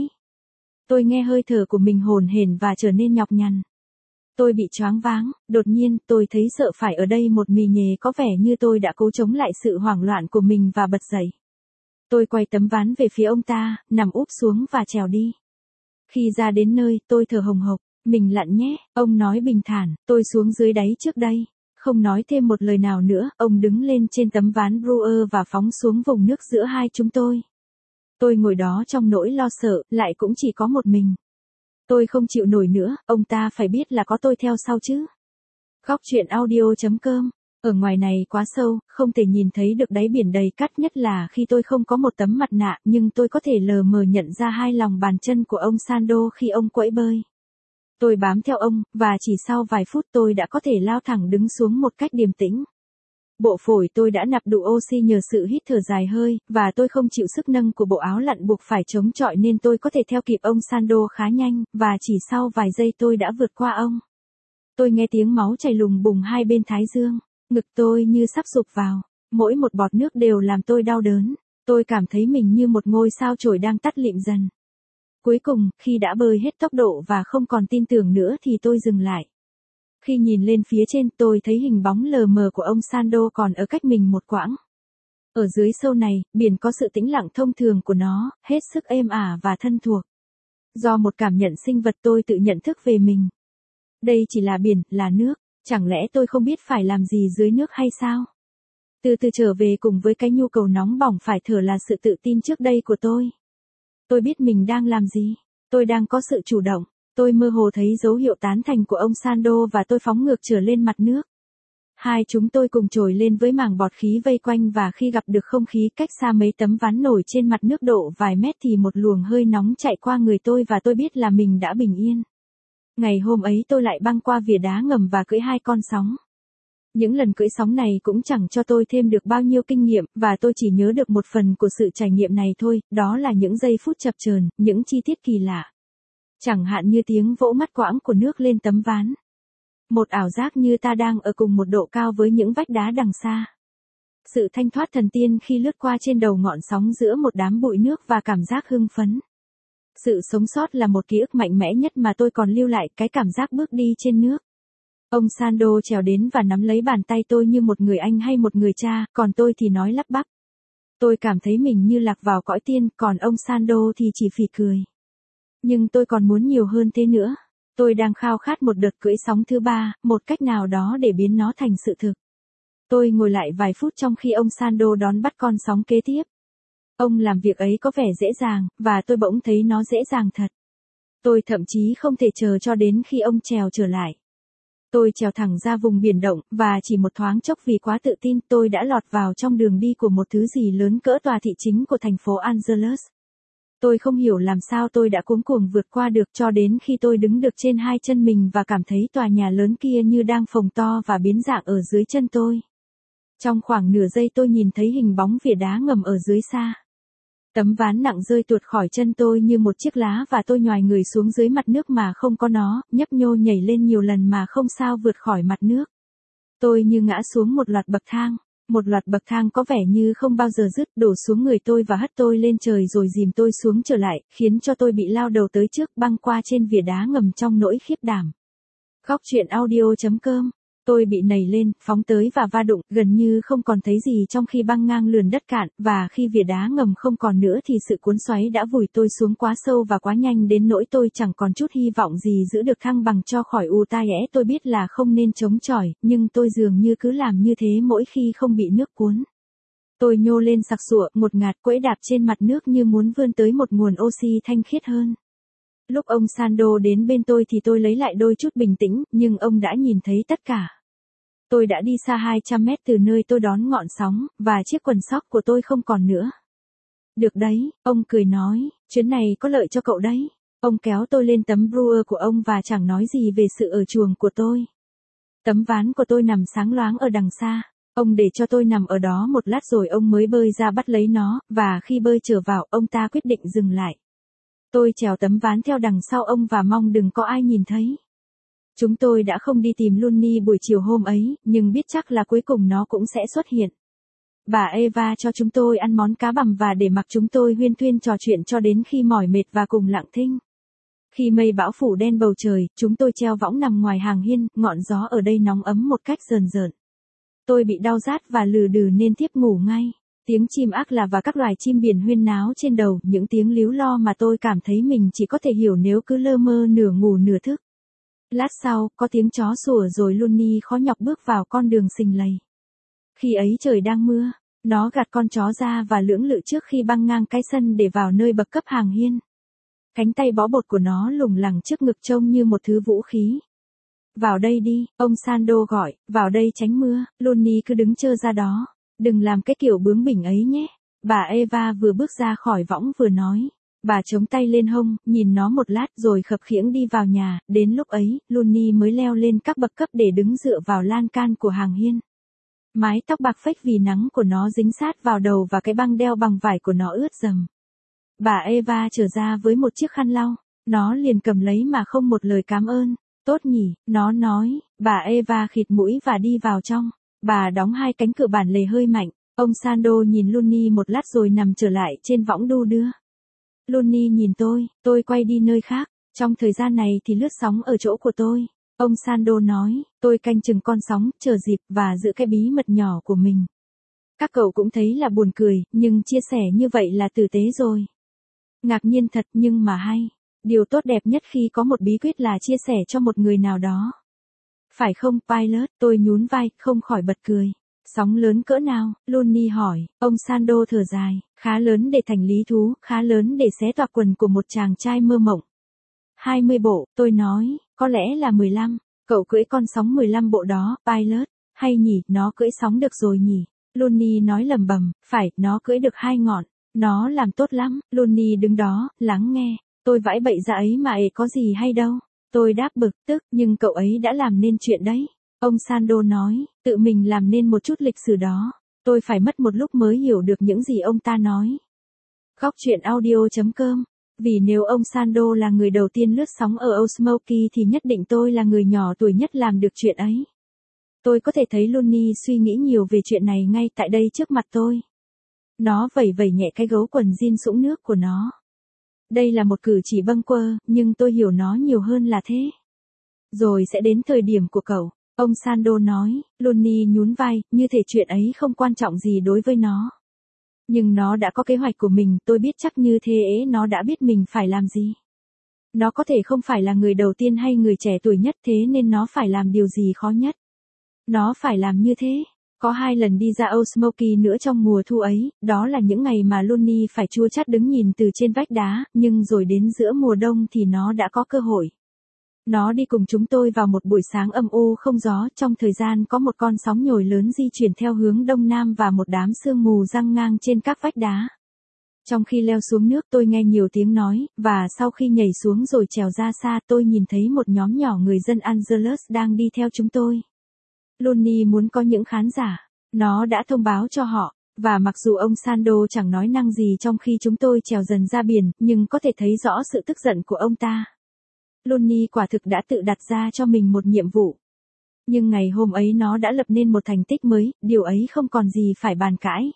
Tôi nghe hơi thở của mình hổn hển và trở nên nhọc nhằn. Tôi bị choáng váng, đột nhiên, tôi thấy sợ phải ở đây một mì nhề, có vẻ như tôi đã cố chống lại sự hoảng loạn của mình và bật dậy. Tôi quay tấm ván về phía ông ta, nằm úp xuống và trèo đi. Khi ra đến nơi, tôi thở hồng hộc, mình lặn nhé, ông nói bình thản, tôi xuống dưới đáy trước đây. Không nói thêm một lời nào nữa, ông đứng lên trên tấm ván Brewer và phóng xuống vùng nước giữa hai chúng tôi. Tôi ngồi đó trong nỗi lo sợ, lại cũng chỉ có một mình. Tôi không chịu nổi nữa, ông ta phải biết là có tôi theo sau chứ. Góc truyện audio chấm com. Ở ngoài này quá sâu, không thể nhìn thấy được đáy biển đầy cát, nhất là khi tôi không có một tấm mặt nạ, nhưng tôi có thể lờ mờ nhận ra hai lòng bàn chân của ông Sando khi ông quẫy bơi. Tôi bám theo ông, và chỉ sau vài phút tôi đã có thể lao thẳng đứng xuống một cách điềm tĩnh. Bộ phổi tôi đã nạp đủ oxy nhờ sự hít thở dài hơi, và tôi không chịu sức nâng của bộ áo lặn buộc phải chống chọi nên tôi có thể theo kịp ông Sando khá nhanh, và chỉ sau vài giây tôi đã vượt qua ông. Tôi nghe tiếng máu chảy lùng bùng hai bên thái dương, ngực tôi như sắp sụp vào, mỗi một bọt nước đều làm tôi đau đớn, tôi cảm thấy mình như một ngôi sao chổi đang tắt lịm dần. Cuối cùng, khi đã bơi hết tốc độ và không còn tin tưởng nữa thì tôi dừng lại. Khi nhìn lên phía trên, tôi thấy hình bóng lờ mờ của ông Sando còn ở cách mình một quãng. Ở dưới sâu này, biển có sự tĩnh lặng thông thường của nó, hết sức êm ả và thân thuộc. Do một cảm nhận sinh vật tôi tự nhận thức về mình. Đây chỉ là biển, là nước, chẳng lẽ tôi không biết phải làm gì dưới nước hay sao? Từ từ trở về cùng với cái nhu cầu nóng bỏng phải thở là sự tự tin trước đây của tôi. Tôi biết mình đang làm gì, tôi đang có sự chủ động. Tôi mơ hồ thấy dấu hiệu tán thành của ông Sando và tôi phóng ngược trở lên mặt nước. Hai chúng tôi cùng trồi lên với màng bọt khí vây quanh, và khi gặp được không khí cách xa mấy tấm ván nổi trên mặt nước độ vài mét thì một luồng hơi nóng chạy qua người tôi và tôi biết là mình đã bình yên. Ngày hôm ấy tôi lại băng qua vỉa đá ngầm và cưỡi hai con sóng. Những lần cưỡi sóng này cũng chẳng cho tôi thêm được bao nhiêu kinh nghiệm, và tôi chỉ nhớ được một phần của sự trải nghiệm này thôi, đó là những giây phút chập chờn, những chi tiết kỳ lạ. Chẳng hạn như tiếng vỗ ngắt quãng của nước lên tấm ván. Một ảo giác như ta đang ở cùng một độ cao với những vách đá đằng xa. Sự thanh thoát thần tiên khi lướt qua trên đầu ngọn sóng giữa một đám bụi nước và cảm giác hưng phấn. Sự sống sót là một ký ức mạnh mẽ nhất mà tôi còn lưu lại, cái cảm giác bước đi trên nước. Ông Sando trèo đến và nắm lấy bàn tay tôi như một người anh hay một người cha, còn tôi thì nói lắp bắp. Tôi cảm thấy mình như lạc vào cõi tiên, còn ông Sando thì chỉ phì cười. Nhưng tôi còn muốn nhiều hơn thế nữa. Tôi đang khao khát một đợt cưỡi sóng thứ ba, một cách nào đó để biến nó thành sự thực. Tôi ngồi lại vài phút trong khi ông Sando đón bắt con sóng kế tiếp. Ông làm việc ấy có vẻ dễ dàng, và tôi bỗng thấy nó dễ dàng thật. Tôi thậm chí không thể chờ cho đến khi ông trèo trở lại. Tôi trèo thẳng ra vùng biển động, và chỉ một thoáng chốc vì quá tự tin tôi đã lọt vào trong đường đi của một thứ gì lớn cỡ tòa thị chính của thành phố Angeles. Tôi không hiểu làm sao tôi đã cuống cuồng vượt qua được cho đến khi tôi đứng được trên hai chân mình và cảm thấy tòa nhà lớn kia như đang phồng to và biến dạng ở dưới chân tôi. Trong khoảng nửa giây tôi nhìn thấy hình bóng vỉa đá ngầm ở dưới xa. Tấm ván nặng rơi tuột khỏi chân tôi như một chiếc lá và tôi nhoài người xuống dưới mặt nước mà không có nó, nhấp nhô nhảy lên nhiều lần mà không sao vượt khỏi mặt nước. Tôi như ngã xuống một loạt bậc thang. Một loạt bậc thang có vẻ như không bao giờ dứt đổ xuống người tôi và hất tôi lên trời rồi dìm tôi xuống trở lại, khiến cho tôi bị lao đầu tới trước băng qua trên vỉa đá ngầm trong nỗi khiếp đảm. Góc truyện audio chấm com Tôi bị nảy lên, phóng tới và va đụng, gần như không còn thấy gì trong khi băng ngang lườn đất cạn, và khi vỉa đá ngầm không còn nữa thì sự cuốn xoáy đã vùi tôi xuống quá sâu và quá nhanh đến nỗi tôi chẳng còn chút hy vọng gì giữ được thăng bằng cho khỏi u tai é. Tôi biết là không nên chống chọi, nhưng tôi dường như cứ làm như thế mỗi khi không bị nước cuốn. Tôi nhô lên sặc sụa, ngột ngạt quẫy đạp trên mặt nước như muốn vươn tới một nguồn oxy thanh khiết hơn. Lúc ông Sando đến bên tôi thì tôi lấy lại đôi chút bình tĩnh, nhưng ông đã nhìn thấy tất cả. Tôi đã đi xa hai trăm mét từ nơi tôi đón ngọn sóng, và chiếc quần sóc của tôi không còn nữa. Được đấy, ông cười nói, chuyến này có lợi cho cậu đấy. Ông kéo tôi lên tấm bluer của ông và chẳng nói gì về sự ở chuồng của tôi. Tấm ván của tôi nằm sáng loáng ở đằng xa. Ông để cho tôi nằm ở đó một lát rồi ông mới bơi ra bắt lấy nó, và khi bơi trở vào, ông ta quyết định dừng lại. Tôi trèo tấm ván theo đằng sau ông và mong đừng có ai nhìn thấy. Chúng tôi đã không đi tìm Looney buổi chiều hôm ấy, nhưng biết chắc là cuối cùng nó cũng sẽ xuất hiện. Bà Eva cho chúng tôi ăn món cá bằm và để mặc chúng tôi huyên thuyên trò chuyện cho đến khi mỏi mệt và cùng lặng thinh. Khi mây bão phủ đen bầu trời, chúng tôi treo võng nằm ngoài hàng hiên, ngọn gió ở đây nóng ấm một cách rờn rợn. Tôi bị đau rát và lừ đừ nên thiếp ngủ ngay. Tiếng chim ác là và các loài chim biển huyên náo trên đầu, những tiếng líu lo mà tôi cảm thấy mình chỉ có thể hiểu nếu cứ lơ mơ nửa ngủ nửa thức. Lát sau, có tiếng chó sủa rồi Looney khó nhọc bước vào con đường xình lầy. Khi ấy trời đang mưa, nó gạt con chó ra và lưỡng lự trước khi băng ngang cái sân để vào nơi bậc cấp hàng hiên. Cánh tay bó bột của nó lủng lẳng trước ngực trông như một thứ vũ khí. Vào đây đi, ông Sando gọi, vào đây tránh mưa. Looney cứ đứng chơ ra đó. Đừng làm cái kiểu bướng bỉnh ấy nhé. Bà Eva vừa bước ra khỏi võng vừa nói. Bà chống tay lên hông, nhìn nó một lát rồi khập khiễng đi vào nhà. Đến lúc ấy, Looney mới leo lên các bậc cấp để đứng dựa vào lan can của hàng hiên. Mái tóc bạc phách vì nắng của nó dính sát vào đầu và cái băng đeo bằng vải của nó ướt rầm. Bà Eva trở ra với một chiếc khăn lau. Nó liền cầm lấy mà không một lời cảm ơn. Tốt nhỉ, nó nói. Bà Eva khịt mũi và đi vào trong. Bà đóng hai cánh cửa bản lề hơi mạnh. Ông Sando nhìn Looney một lát rồi nằm trở lại trên võng đu đưa. Looney nhìn tôi, tôi quay đi nơi khác. Trong thời gian này thì lướt sóng ở chỗ của tôi. Ông Sando nói, tôi canh chừng con sóng, chờ dịp và giữ cái bí mật nhỏ của mình. Các cậu cũng thấy là buồn cười, nhưng chia sẻ như vậy là tử tế rồi. Ngạc nhiên thật nhưng mà hay. Điều tốt đẹp nhất khi có một bí quyết là chia sẻ cho một người nào đó. Phải không, Pilot? Tôi nhún vai, không khỏi bật cười. Sóng lớn cỡ nào? Looney hỏi. Ông Sando thở dài. Khá lớn để thành lý thú, khá lớn để xé toạc quần của một chàng trai mơ mộng. hai mươi bộ, tôi nói, có lẽ là mười lăm. Cậu cưỡi con sóng mười lăm bộ đó, Pilot. Hay nhỉ, nó cưỡi sóng được rồi nhỉ? Looney nói lầm bầm. Phải, nó cưỡi được hai ngọn. Nó làm tốt lắm. Looney đứng đó, lắng nghe. Tôi vãi bậy ra ấy mà ấy có gì hay đâu. Tôi đáp bực tức, nhưng cậu ấy đã làm nên chuyện đấy. Ông Sando nói, tự mình làm nên một chút lịch sử đó. Tôi phải mất một lúc mới hiểu được những gì ông ta nói. Góc truyện audio chấm com. Vì nếu ông Sando là người đầu tiên lướt sóng ở Osmoky thì nhất định tôi là người nhỏ tuổi nhất làm được chuyện ấy. Tôi có thể thấy Looney suy nghĩ nhiều về chuyện này ngay tại đây trước mặt tôi. Nó vẩy vẩy nhẹ cái gấu quần jean sũng nước của nó. Đây là một cử chỉ bâng quơ, nhưng tôi hiểu nó nhiều hơn là thế. Rồi sẽ đến thời điểm của cậu. Ông Sando nói. Looney nhún vai, như thể chuyện ấy không quan trọng gì đối với nó. Nhưng nó đã có kế hoạch của mình, tôi biết chắc như thế ấy nó đã biết mình phải làm gì. Nó có thể không phải là người đầu tiên hay người trẻ tuổi nhất thế nên nó phải làm điều gì khó nhất. Nó phải làm như thế. Có hai lần đi ra Osmoky nữa trong mùa thu ấy, đó là những ngày mà Looney phải chua chát đứng nhìn từ trên vách đá, nhưng rồi đến giữa mùa đông thì nó đã có cơ hội. Nó đi cùng chúng tôi vào một buổi sáng âm u không gió, trong thời gian có một con sóng nhồi lớn di chuyển theo hướng đông nam và một đám sương mù giăng ngang trên các vách đá. Trong khi leo xuống nước tôi nghe nhiều tiếng nói, và sau khi nhảy xuống rồi trèo ra xa tôi nhìn thấy một nhóm nhỏ người dân Angelus đang đi theo chúng tôi. Looney muốn có những khán giả. Nó đã thông báo cho họ, và mặc dù ông Sando chẳng nói năng gì trong khi chúng tôi trèo dần ra biển, nhưng có thể thấy rõ sự tức giận của ông ta. Looney quả thực đã tự đặt ra cho mình một nhiệm vụ. Nhưng ngày hôm ấy nó đã lập nên một thành tích mới, điều ấy không còn gì phải bàn cãi.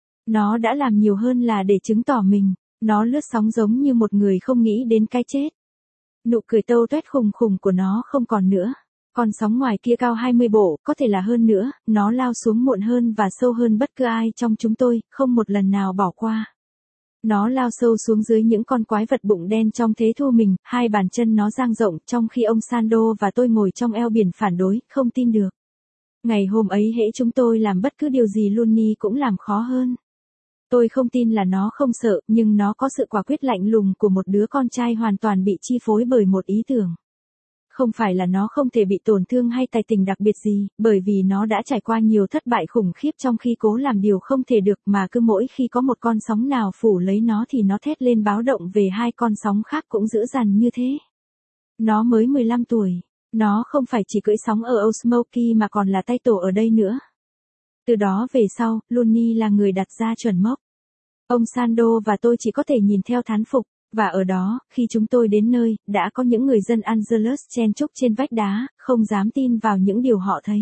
Nó đã làm nhiều hơn là để chứng tỏ mình. Nó lướt sóng giống như một người không nghĩ đến cái chết. Nụ cười tâu tuét khùng khùng của nó không còn nữa. Con sóng ngoài kia cao hai mươi bộ, có thể là hơn nữa, nó lao xuống muộn hơn và sâu hơn bất cứ ai trong chúng tôi, không một lần nào bỏ qua. Nó lao sâu xuống dưới những con quái vật bụng đen trong thế thu mình, hai bàn chân nó dang rộng, trong khi ông Sando và tôi ngồi trong eo biển phản đối, không tin được. Ngày hôm ấy hễ chúng tôi làm bất cứ điều gì Looney cũng làm khó hơn. Tôi không tin là nó không sợ, nhưng nó có sự quả quyết lạnh lùng của một đứa con trai hoàn toàn bị chi phối bởi một ý tưởng. Không phải là nó không thể bị tổn thương hay tài tình đặc biệt gì, bởi vì nó đã trải qua nhiều thất bại khủng khiếp trong khi cố làm điều không thể được, mà cứ mỗi khi có một con sóng nào phủ lấy nó thì nó thét lên báo động về hai con sóng khác cũng dữ dằn như thế. Nó mới mười lăm tuổi. Nó không phải chỉ cưỡi sóng ở Old Smoky mà còn là tay tổ ở đây nữa. Từ đó về sau, Looney là người đặt ra chuẩn mốc. Ông Sando và tôi chỉ có thể nhìn theo thán phục. Và ở đó, khi chúng tôi đến nơi, đã có những người dân Angelus chen chúc trên vách đá, không dám tin vào những điều họ thấy.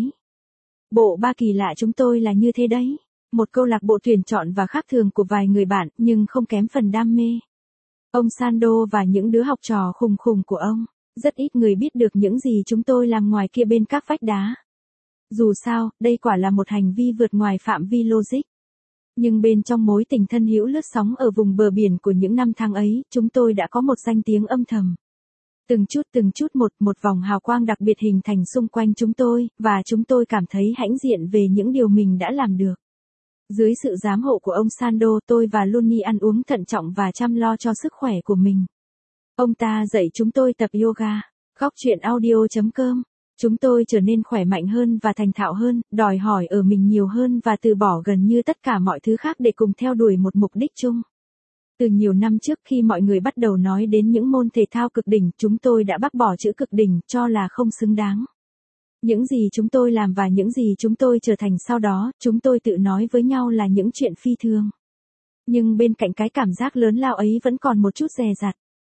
Bộ ba kỳ lạ chúng tôi là như thế đấy. Một câu lạc bộ tuyển chọn và khác thường của vài người bạn, nhưng không kém phần đam mê. Ông Sando và những đứa học trò khùng khùng của ông. Rất ít người biết được những gì chúng tôi làm ngoài kia bên các vách đá. Dù sao, đây quả là một hành vi vượt ngoài phạm vi logic. Nhưng bên trong mối tình thân hữu lướt sóng ở vùng bờ biển của những năm tháng ấy, chúng tôi đã có một danh tiếng âm thầm. Từng chút từng chút một, một vòng hào quang đặc biệt hình thành xung quanh chúng tôi, và chúng tôi cảm thấy hãnh diện về những điều mình đã làm được. Dưới sự giám hộ của ông Sando, tôi và Looney ăn uống thận trọng và chăm lo cho sức khỏe của mình. Ông ta dạy chúng tôi tập yoga. Góc chuyện audio chấm com. Chúng tôi trở nên khỏe mạnh hơn và thành thạo hơn, đòi hỏi ở mình nhiều hơn và từ bỏ gần như tất cả mọi thứ khác để cùng theo đuổi một mục đích chung. Từ nhiều năm trước khi mọi người bắt đầu nói đến những môn thể thao cực đỉnh, chúng tôi đã bác bỏ chữ cực đỉnh, cho là không xứng đáng. Những gì chúng tôi làm và những gì chúng tôi trở thành sau đó, chúng tôi tự nói với nhau là những chuyện phi thường. Nhưng bên cạnh cái cảm giác lớn lao ấy vẫn còn một chút dè dặt.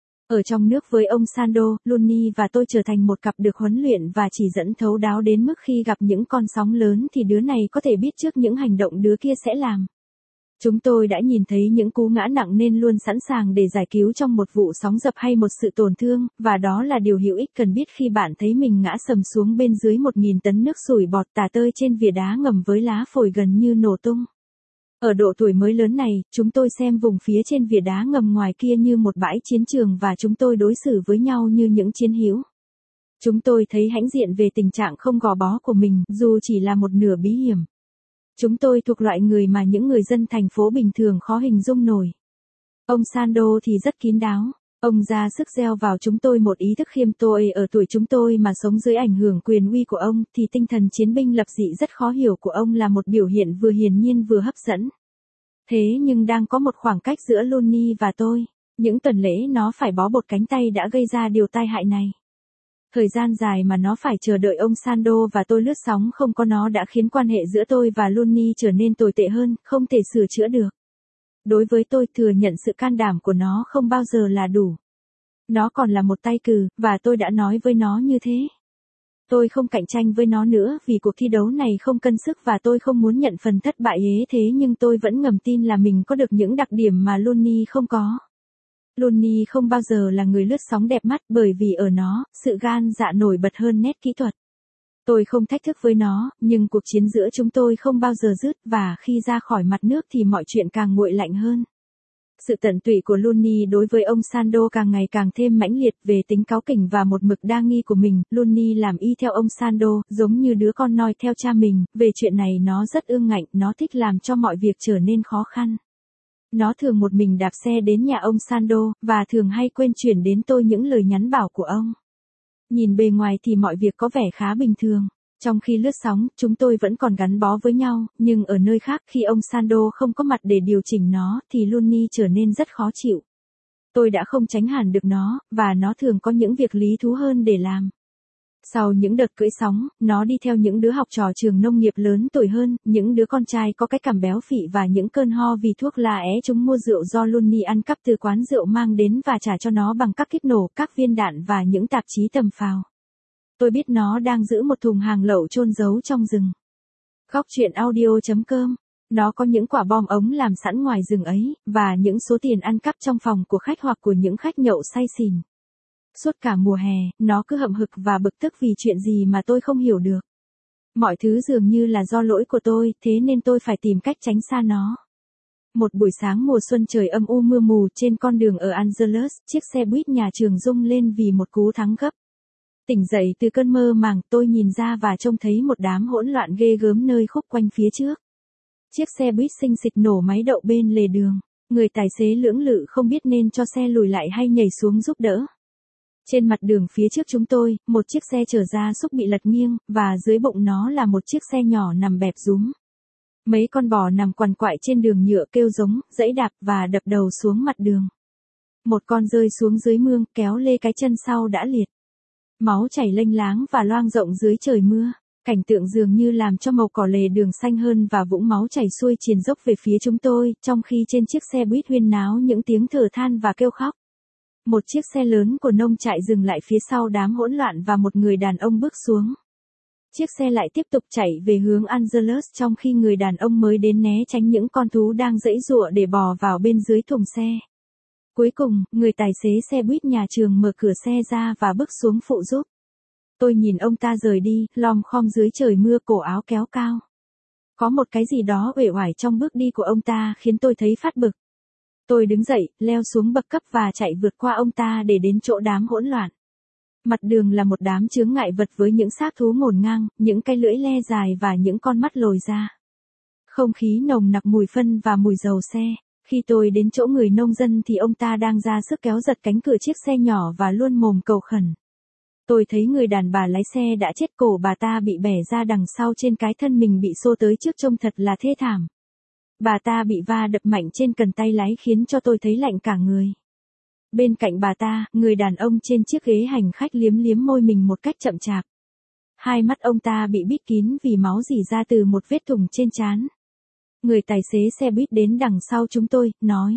Ở trong nước với ông Sando, Looney và tôi trở thành một cặp được huấn luyện và chỉ dẫn thấu đáo đến mức khi gặp những con sóng lớn thì đứa này có thể biết trước những hành động đứa kia sẽ làm. Chúng tôi đã nhìn thấy những cú ngã nặng nên luôn sẵn sàng để giải cứu trong một vụ sóng dập hay một sự tổn thương, và đó là điều hữu ích cần biết khi bạn thấy mình ngã sầm xuống bên dưới một nghìn tấn nước sủi bọt tả tơi trên vỉa đá ngầm với lá phổi gần như nổ tung. Ở độ tuổi mới lớn này, chúng tôi xem vùng phía trên vỉa đá ngầm ngoài kia như một bãi chiến trường và chúng tôi đối xử với nhau như những chiến hữu. Chúng tôi thấy hãnh diện về tình trạng không gò bó của mình, dù chỉ là một nửa bí hiểm. Chúng tôi thuộc loại người mà những người dân thành phố bình thường khó hình dung nổi. Ông Sando thì rất kín đáo. Ông ra sức gieo vào chúng tôi một ý thức khiêm tốn. Ở tuổi chúng tôi mà sống dưới ảnh hưởng quyền uy của ông, thì tinh thần chiến binh lập dị rất khó hiểu của ông là một biểu hiện vừa hiển nhiên vừa hấp dẫn. Thế nhưng đang có một khoảng cách giữa Looney và tôi. Những tuần lễ nó phải bó bột cánh tay đã gây ra điều tai hại này. Thời gian dài mà nó phải chờ đợi ông Sando và tôi lướt sóng không có nó đã khiến quan hệ giữa tôi và Looney trở nên tồi tệ hơn, không thể sửa chữa được. Đối với tôi, thừa nhận sự can đảm của nó không bao giờ là đủ. Nó còn là một tay cừ, và tôi đã nói với nó như thế. Tôi không cạnh tranh với nó nữa vì cuộc thi đấu này không cân sức và tôi không muốn nhận phần thất bại ế thế, nhưng tôi vẫn ngầm tin là mình có được những đặc điểm mà Looney không có. Looney không bao giờ là người lướt sóng đẹp mắt bởi vì ở nó, sự gan dạ nổi bật hơn nét kỹ thuật. Tôi không thách thức với nó, nhưng cuộc chiến giữa chúng tôi không bao giờ dứt và khi ra khỏi mặt nước thì mọi chuyện càng nguội lạnh hơn. Sự tận tụy của Looney đối với ông Sando càng ngày càng thêm mãnh liệt. Về tính cáu kỉnh và một mực đa nghi của mình, Looney làm y theo ông Sando, giống như đứa con noi theo cha mình. Về chuyện này nó rất ương ngạnh, nó thích làm cho mọi việc trở nên khó khăn. Nó thường một mình đạp xe đến nhà ông Sando, và thường hay quên chuyển đến tôi những lời nhắn bảo của ông. Nhìn bề ngoài thì mọi việc có vẻ khá bình thường. Trong khi lướt sóng, chúng tôi vẫn còn gắn bó với nhau, nhưng ở nơi khác khi ông Sando không có mặt để điều chỉnh nó, thì Looney trở nên rất khó chịu. Tôi đã không tránh hẳn được nó, và nó thường có những việc lý thú hơn để làm. Sau những đợt cưỡi sóng, nó đi theo những đứa học trò trường nông nghiệp lớn tuổi hơn, những đứa con trai có cái cằm béo phị và những cơn ho vì thuốc lá é chúng mua rượu do Looney ăn cắp từ quán rượu mang đến và trả cho nó bằng các kíp nổ, các viên đạn và những tạp chí tầm phào. Tôi biết nó đang giữ một thùng hàng lậu chôn giấu trong rừng. Góc chuyện audio chấm com. Nó có những quả bom ống làm sẵn ngoài rừng ấy, và những số tiền ăn cắp trong phòng của khách hoặc của những khách nhậu say xỉn. Suốt cả mùa hè, nó cứ hậm hực và bực tức vì chuyện gì mà tôi không hiểu được. Mọi thứ dường như là do lỗi của tôi, thế nên tôi phải tìm cách tránh xa nó. Một buổi sáng mùa xuân trời âm u mưa mù trên con đường ở Angeles, chiếc xe buýt nhà trường rung lên vì một cú thắng gấp. Tỉnh dậy từ cơn mơ màng, tôi nhìn ra và trông thấy một đám hỗn loạn ghê gớm nơi khúc quanh phía trước. Chiếc xe buýt xinh xịch nổ máy đậu bên lề đường. Người tài xế lưỡng lự không biết nên cho xe lùi lại hay nhảy xuống giúp đỡ. Trên mặt đường phía trước chúng tôi, một chiếc xe chở gia súc bị lật nghiêng, và dưới bụng nó là một chiếc xe nhỏ nằm bẹp rúm. Mấy con bò nằm quằn quại trên đường nhựa kêu giống, giãy đạp và đập đầu xuống mặt đường. Một con rơi xuống dưới mương, kéo lê cái chân sau đã liệt. Máu chảy lênh láng và loang rộng dưới trời mưa. Cảnh tượng dường như làm cho màu cỏ lề đường xanh hơn và vũng máu chảy xuôi triền dốc về phía chúng tôi, trong khi trên chiếc xe buýt huyên náo những tiếng thở than và kêu khóc. Một chiếc xe lớn của nông trại dừng lại phía sau đám hỗn loạn và một người đàn ông bước xuống. Chiếc xe lại tiếp tục chạy về hướng Angeles trong khi người đàn ông mới đến né tránh những con thú đang giãy giụa để bò vào bên dưới thùng xe. Cuối cùng, người tài xế xe buýt nhà trường mở cửa xe ra và bước xuống phụ giúp. Tôi nhìn ông ta rời đi, lom khom dưới trời mưa, cổ áo kéo cao. Có một cái gì đó uể oải trong bước đi của ông ta khiến tôi thấy phát bực. Tôi đứng dậy, leo xuống bậc cấp và chạy vượt qua ông ta để đến chỗ đám hỗn loạn. Mặt đường là một đám chướng ngại vật với những xác thú ngổn ngang, những cái lưỡi le dài và những con mắt lồi ra. Không khí nồng nặc mùi phân và mùi dầu xe. Khi tôi đến chỗ người nông dân thì ông ta đang ra sức kéo giật cánh cửa chiếc xe nhỏ và luôn mồm cầu khẩn. Tôi thấy người đàn bà lái xe đã chết, cổ bà ta bị bẻ ra đằng sau trên cái thân mình bị xô tới trước trông thật là thê thảm. Bà ta bị va đập mạnh trên cần tay lái khiến cho tôi thấy lạnh cả người. Bên cạnh bà ta, người đàn ông trên chiếc ghế hành khách liếm liếm môi mình một cách chậm chạp. Hai mắt ông ta bị bít kín vì máu rỉ ra từ một vết thủng trên trán. Người tài xế xe buýt đến đằng sau chúng tôi, nói.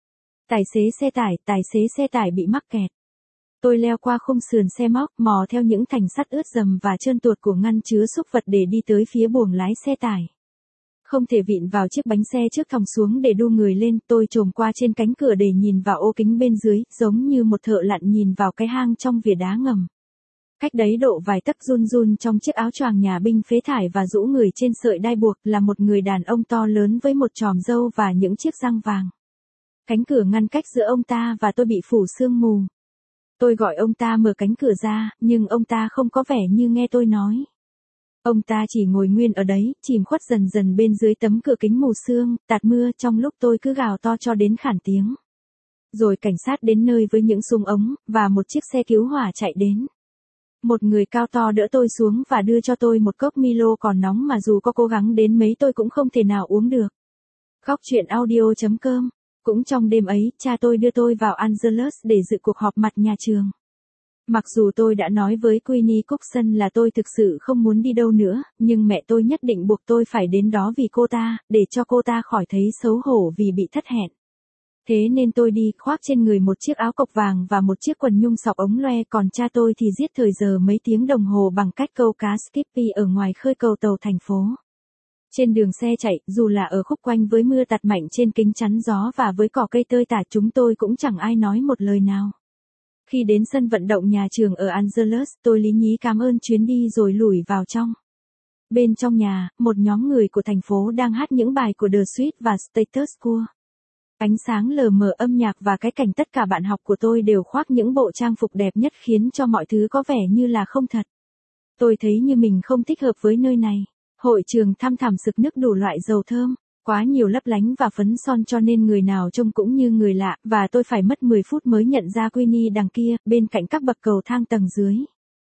Tài xế xe tải, tài xế xe tải bị mắc kẹt. Tôi leo qua khung sườn xe móc, mò theo những thành sắt ướt dầm và trơn tuột của ngăn chứa xúc vật để đi tới phía buồng lái xe tải. Không thể vịn vào chiếc bánh xe trước thòng xuống để đu người lên, tôi chồm qua trên cánh cửa để nhìn vào ô kính bên dưới, giống như một thợ lặn nhìn vào cái hang trong vỉa đá ngầm. Cách đấy độ vài tấc, run run trong chiếc áo choàng nhà binh phế thải và rũ người trên sợi đai buộc, là một người đàn ông to lớn với một chòm râu và những chiếc răng vàng. Cánh cửa ngăn cách giữa ông ta và tôi bị phủ sương mù. Tôi gọi ông ta mở cánh cửa ra, nhưng ông ta không có vẻ như nghe tôi nói. Ông ta chỉ ngồi nguyên ở đấy, chìm khuất dần dần bên dưới tấm cửa kính mù sương, tạt mưa, trong lúc tôi cứ gào to cho đến khản tiếng. Rồi cảnh sát đến nơi với những súng ống, và một chiếc xe cứu hỏa chạy đến. Một người cao to đỡ tôi xuống và đưa cho tôi một cốc Milo còn nóng mà dù có cố gắng đến mấy tôi cũng không thể nào uống được. Góc chuyện audio chấm com. Cũng trong đêm ấy, cha tôi đưa tôi vào Angeles để dự cuộc họp mặt nhà trường. Mặc dù tôi đã nói với Queenie Cookson là tôi thực sự không muốn đi đâu nữa, nhưng mẹ tôi nhất định buộc tôi phải đến đó vì cô ta, để cho cô ta khỏi thấy xấu hổ vì bị thất hẹn. Thế nên tôi đi, khoác trên người một chiếc áo cộc vàng và một chiếc quần nhung sọc ống loe, còn cha tôi thì giết thời giờ mấy tiếng đồng hồ bằng cách câu cá Skippy ở ngoài khơi cầu tàu thành phố. Trên đường xe chạy, dù là ở khúc quanh với mưa tạt mạnh trên kính chắn gió và với cỏ cây tơi tả, chúng tôi cũng chẳng ai nói một lời nào. Khi đến sân vận động nhà trường ở Angeles, tôi lý nhí cảm ơn chuyến đi rồi lủi vào trong. Bên trong nhà, một nhóm người của thành phố đang hát những bài của The Sweet và Status Quo. Ánh sáng lờ mờ, âm nhạc và cái cảnh tất cả bạn học của tôi đều khoác những bộ trang phục đẹp nhất khiến cho mọi thứ có vẻ như là không thật. Tôi thấy như mình không thích hợp với nơi này. Hội trường thăm thẳm sực nức đủ loại dầu thơm, quá nhiều lấp lánh và phấn son cho nên người nào trông cũng như người lạ, và tôi phải mất mười phút mới nhận ra Queenie đằng kia, bên cạnh các bậc cầu thang tầng dưới.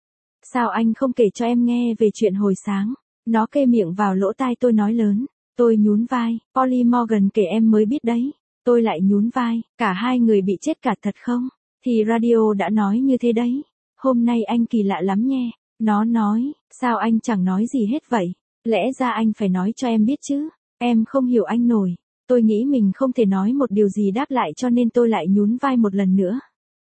Sao anh không kể cho em nghe về chuyện hồi sáng? Nó kê miệng vào lỗ tai tôi nói lớn. Tôi nhún vai, Polly Morgan kể em mới biết đấy. Tôi lại nhún vai, cả hai người bị chết cả thật không? Thì radio đã nói như thế đấy. Hôm nay anh kỳ lạ lắm nhé. Nó nói, sao anh chẳng nói gì hết vậy? Lẽ ra anh phải nói cho em biết chứ. Em không hiểu anh nổi. Tôi nghĩ mình không thể nói một điều gì đáp lại cho nên tôi lại nhún vai một lần nữa.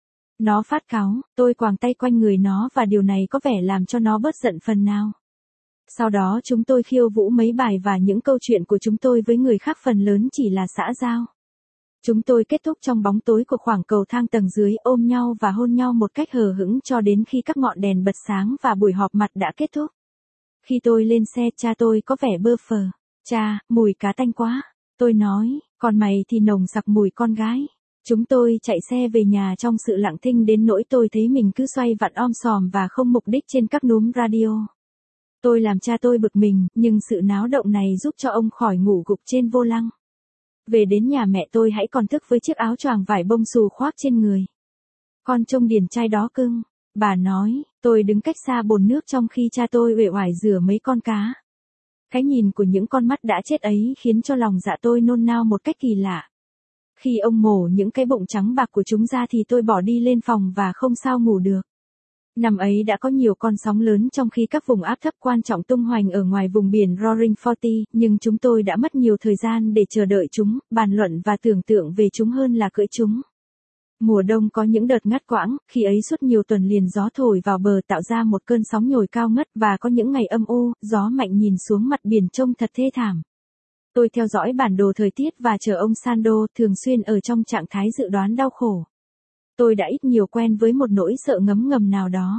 Nó phát cáu, tôi quàng tay quanh người nó và điều này có vẻ làm cho nó bớt giận phần nào. Sau đó chúng tôi khiêu vũ mấy bài và những câu chuyện của chúng tôi với người khác phần lớn chỉ là xã giao. Chúng tôi kết thúc trong bóng tối của khoảng cầu thang tầng dưới, ôm nhau và hôn nhau một cách hờ hững cho đến khi các ngọn đèn bật sáng và buổi họp mặt đã kết thúc. Khi tôi lên xe, cha tôi có vẻ bơ phờ. Cha, mùi cá tanh quá. Tôi nói, còn mày thì nồng sặc mùi con gái. Chúng tôi chạy xe về nhà trong sự lặng thinh đến nỗi tôi thấy mình cứ xoay vặn om sòm và không mục đích trên các núm radio. Tôi làm cha tôi bực mình, nhưng sự náo động này giúp cho ông khỏi ngủ gục trên vô lăng. Về đến nhà mẹ tôi hãy còn thức với chiếc áo choàng vải bông xù khoác trên người. Con trông điển trai đó cưng. Bà nói, tôi đứng cách xa bồn nước trong khi cha tôi uể oải rửa mấy con cá. Cái nhìn của những con mắt đã chết ấy khiến cho lòng dạ tôi nôn nao một cách kỳ lạ. Khi ông mổ những cái bụng trắng bạc của chúng ra thì tôi bỏ đi lên phòng và không sao ngủ được. Năm ấy đã có nhiều con sóng lớn trong khi các vùng áp thấp quan trọng tung hoành ở ngoài vùng biển Roaring Forty, nhưng chúng tôi đã mất nhiều thời gian để chờ đợi chúng, bàn luận và tưởng tượng về chúng hơn là cưỡi chúng. Mùa đông có những đợt ngắt quãng, khi ấy suốt nhiều tuần liền gió thổi vào bờ tạo ra một cơn sóng nhồi cao ngất và có những ngày âm u, gió mạnh nhìn xuống mặt biển trông thật thê thảm. Tôi theo dõi bản đồ thời tiết và chờ ông Sando, thường xuyên ở trong trạng thái dự đoán đau khổ. Tôi đã ít nhiều quen với một nỗi sợ ngấm ngầm nào đó.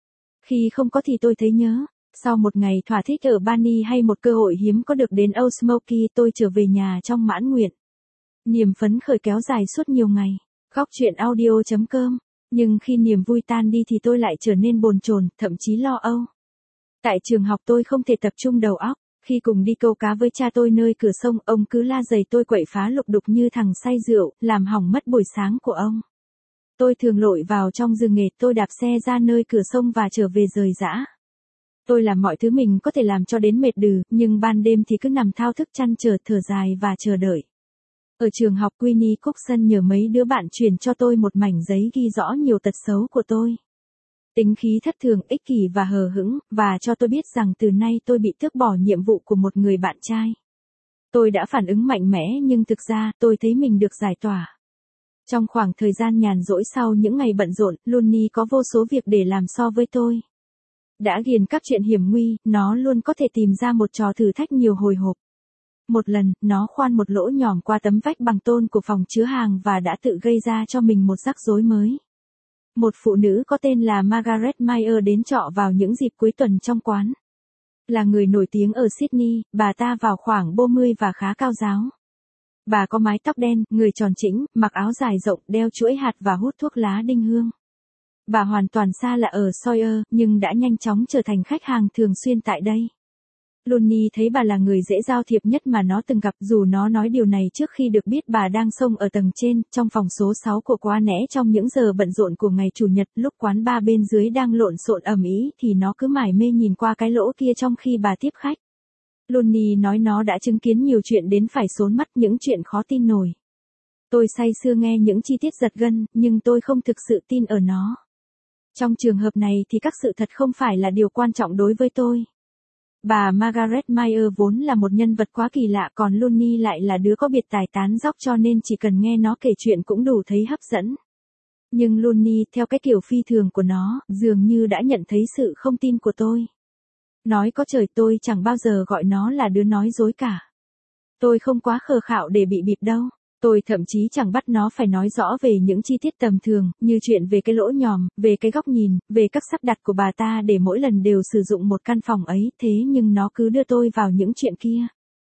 Khi không có thì tôi thấy nhớ. Sau một ngày thỏa thích ở Bali hay một cơ hội hiếm có được đến Old Smoky, tôi trở về nhà trong mãn nguyện. Niềm phấn khởi kéo dài suốt nhiều ngày. Góc chuyện audio chấm com. Nhưng khi niềm vui tan đi thì tôi lại trở nên bồn chồn, thậm chí lo âu. Tại trường học tôi không thể tập trung đầu óc. Khi cùng đi câu cá với cha tôi nơi cửa sông, ông cứ la giày tôi quậy phá lục đục như thằng say rượu, làm hỏng mất buổi sáng của ông. Tôi thường lội vào trong rừng nghệt, tôi đạp xe ra nơi cửa sông và trở về rời rã. Tôi làm mọi thứ mình có thể làm cho đến mệt đừ, nhưng ban đêm thì cứ nằm thao thức chăn trở, thở dài và chờ đợi. Ở trường học, Queenie Cookson nhờ mấy đứa bạn truyền cho tôi một mảnh giấy ghi rõ nhiều tật xấu của tôi. Tính khí thất thường, ích kỷ và hờ hững, và cho tôi biết rằng từ nay tôi bị tước bỏ nhiệm vụ của một người bạn trai. Tôi đã phản ứng mạnh mẽ nhưng thực ra tôi thấy mình được giải tỏa. Trong khoảng thời gian nhàn rỗi sau những ngày bận rộn, Looney có vô số việc để làm so với tôi. Đã ghiền các chuyện hiểm nguy, nó luôn có thể tìm ra một trò thử thách nhiều hồi hộp. Một lần, nó khoan một lỗ nhòm qua tấm vách bằng tôn của phòng chứa hàng và đã tự gây ra cho mình một rắc rối mới. Một phụ nữ có tên là Margaret Meyer đến trọ vào những dịp cuối tuần trong quán. Là người nổi tiếng ở Sydney, bà ta vào khoảng bốn mươi và khá cao ráo. Bà có mái tóc đen, người tròn chỉnh, mặc áo dài rộng, đeo chuỗi hạt và hút thuốc lá đinh hương. Bà hoàn toàn xa lạ ở Sawyer, nhưng đã nhanh chóng trở thành khách hàng thường xuyên tại đây. Looney thấy bà là người dễ giao thiệp nhất mà nó từng gặp, dù nó nói điều này trước khi được biết bà đang xông ở tầng trên, trong phòng số sáu của quán né trong những giờ bận rộn của ngày Chủ nhật, lúc quán bar bên dưới đang lộn xộn ầm ĩ thì nó cứ mải mê nhìn qua cái lỗ kia trong khi bà tiếp khách. Looney nói nó đã chứng kiến nhiều chuyện đến phải xốn mắt, những chuyện khó tin nổi. Tôi say sưa nghe những chi tiết giật gân, nhưng tôi không thực sự tin ở nó. Trong trường hợp này thì các sự thật không phải là điều quan trọng đối với tôi. Bà Margaret Meyer vốn là một nhân vật quá kỳ lạ, còn Looney lại là đứa có biệt tài tán dóc, cho nên chỉ cần nghe nó kể chuyện cũng đủ thấy hấp dẫn. Nhưng Looney, theo cái kiểu phi thường của nó, dường như đã nhận thấy sự không tin của tôi. Nói có trời, tôi chẳng bao giờ gọi nó là đứa nói dối cả. Tôi không quá khờ khạo để bị bịp đâu. Tôi thậm chí chẳng bắt nó phải nói rõ về những chi tiết tầm thường, như chuyện về cái lỗ nhòm, về cái góc nhìn, về các sắp đặt của bà ta để mỗi lần đều sử dụng một căn phòng ấy, thế nhưng nó cứ đưa tôi vào những chuyện kia.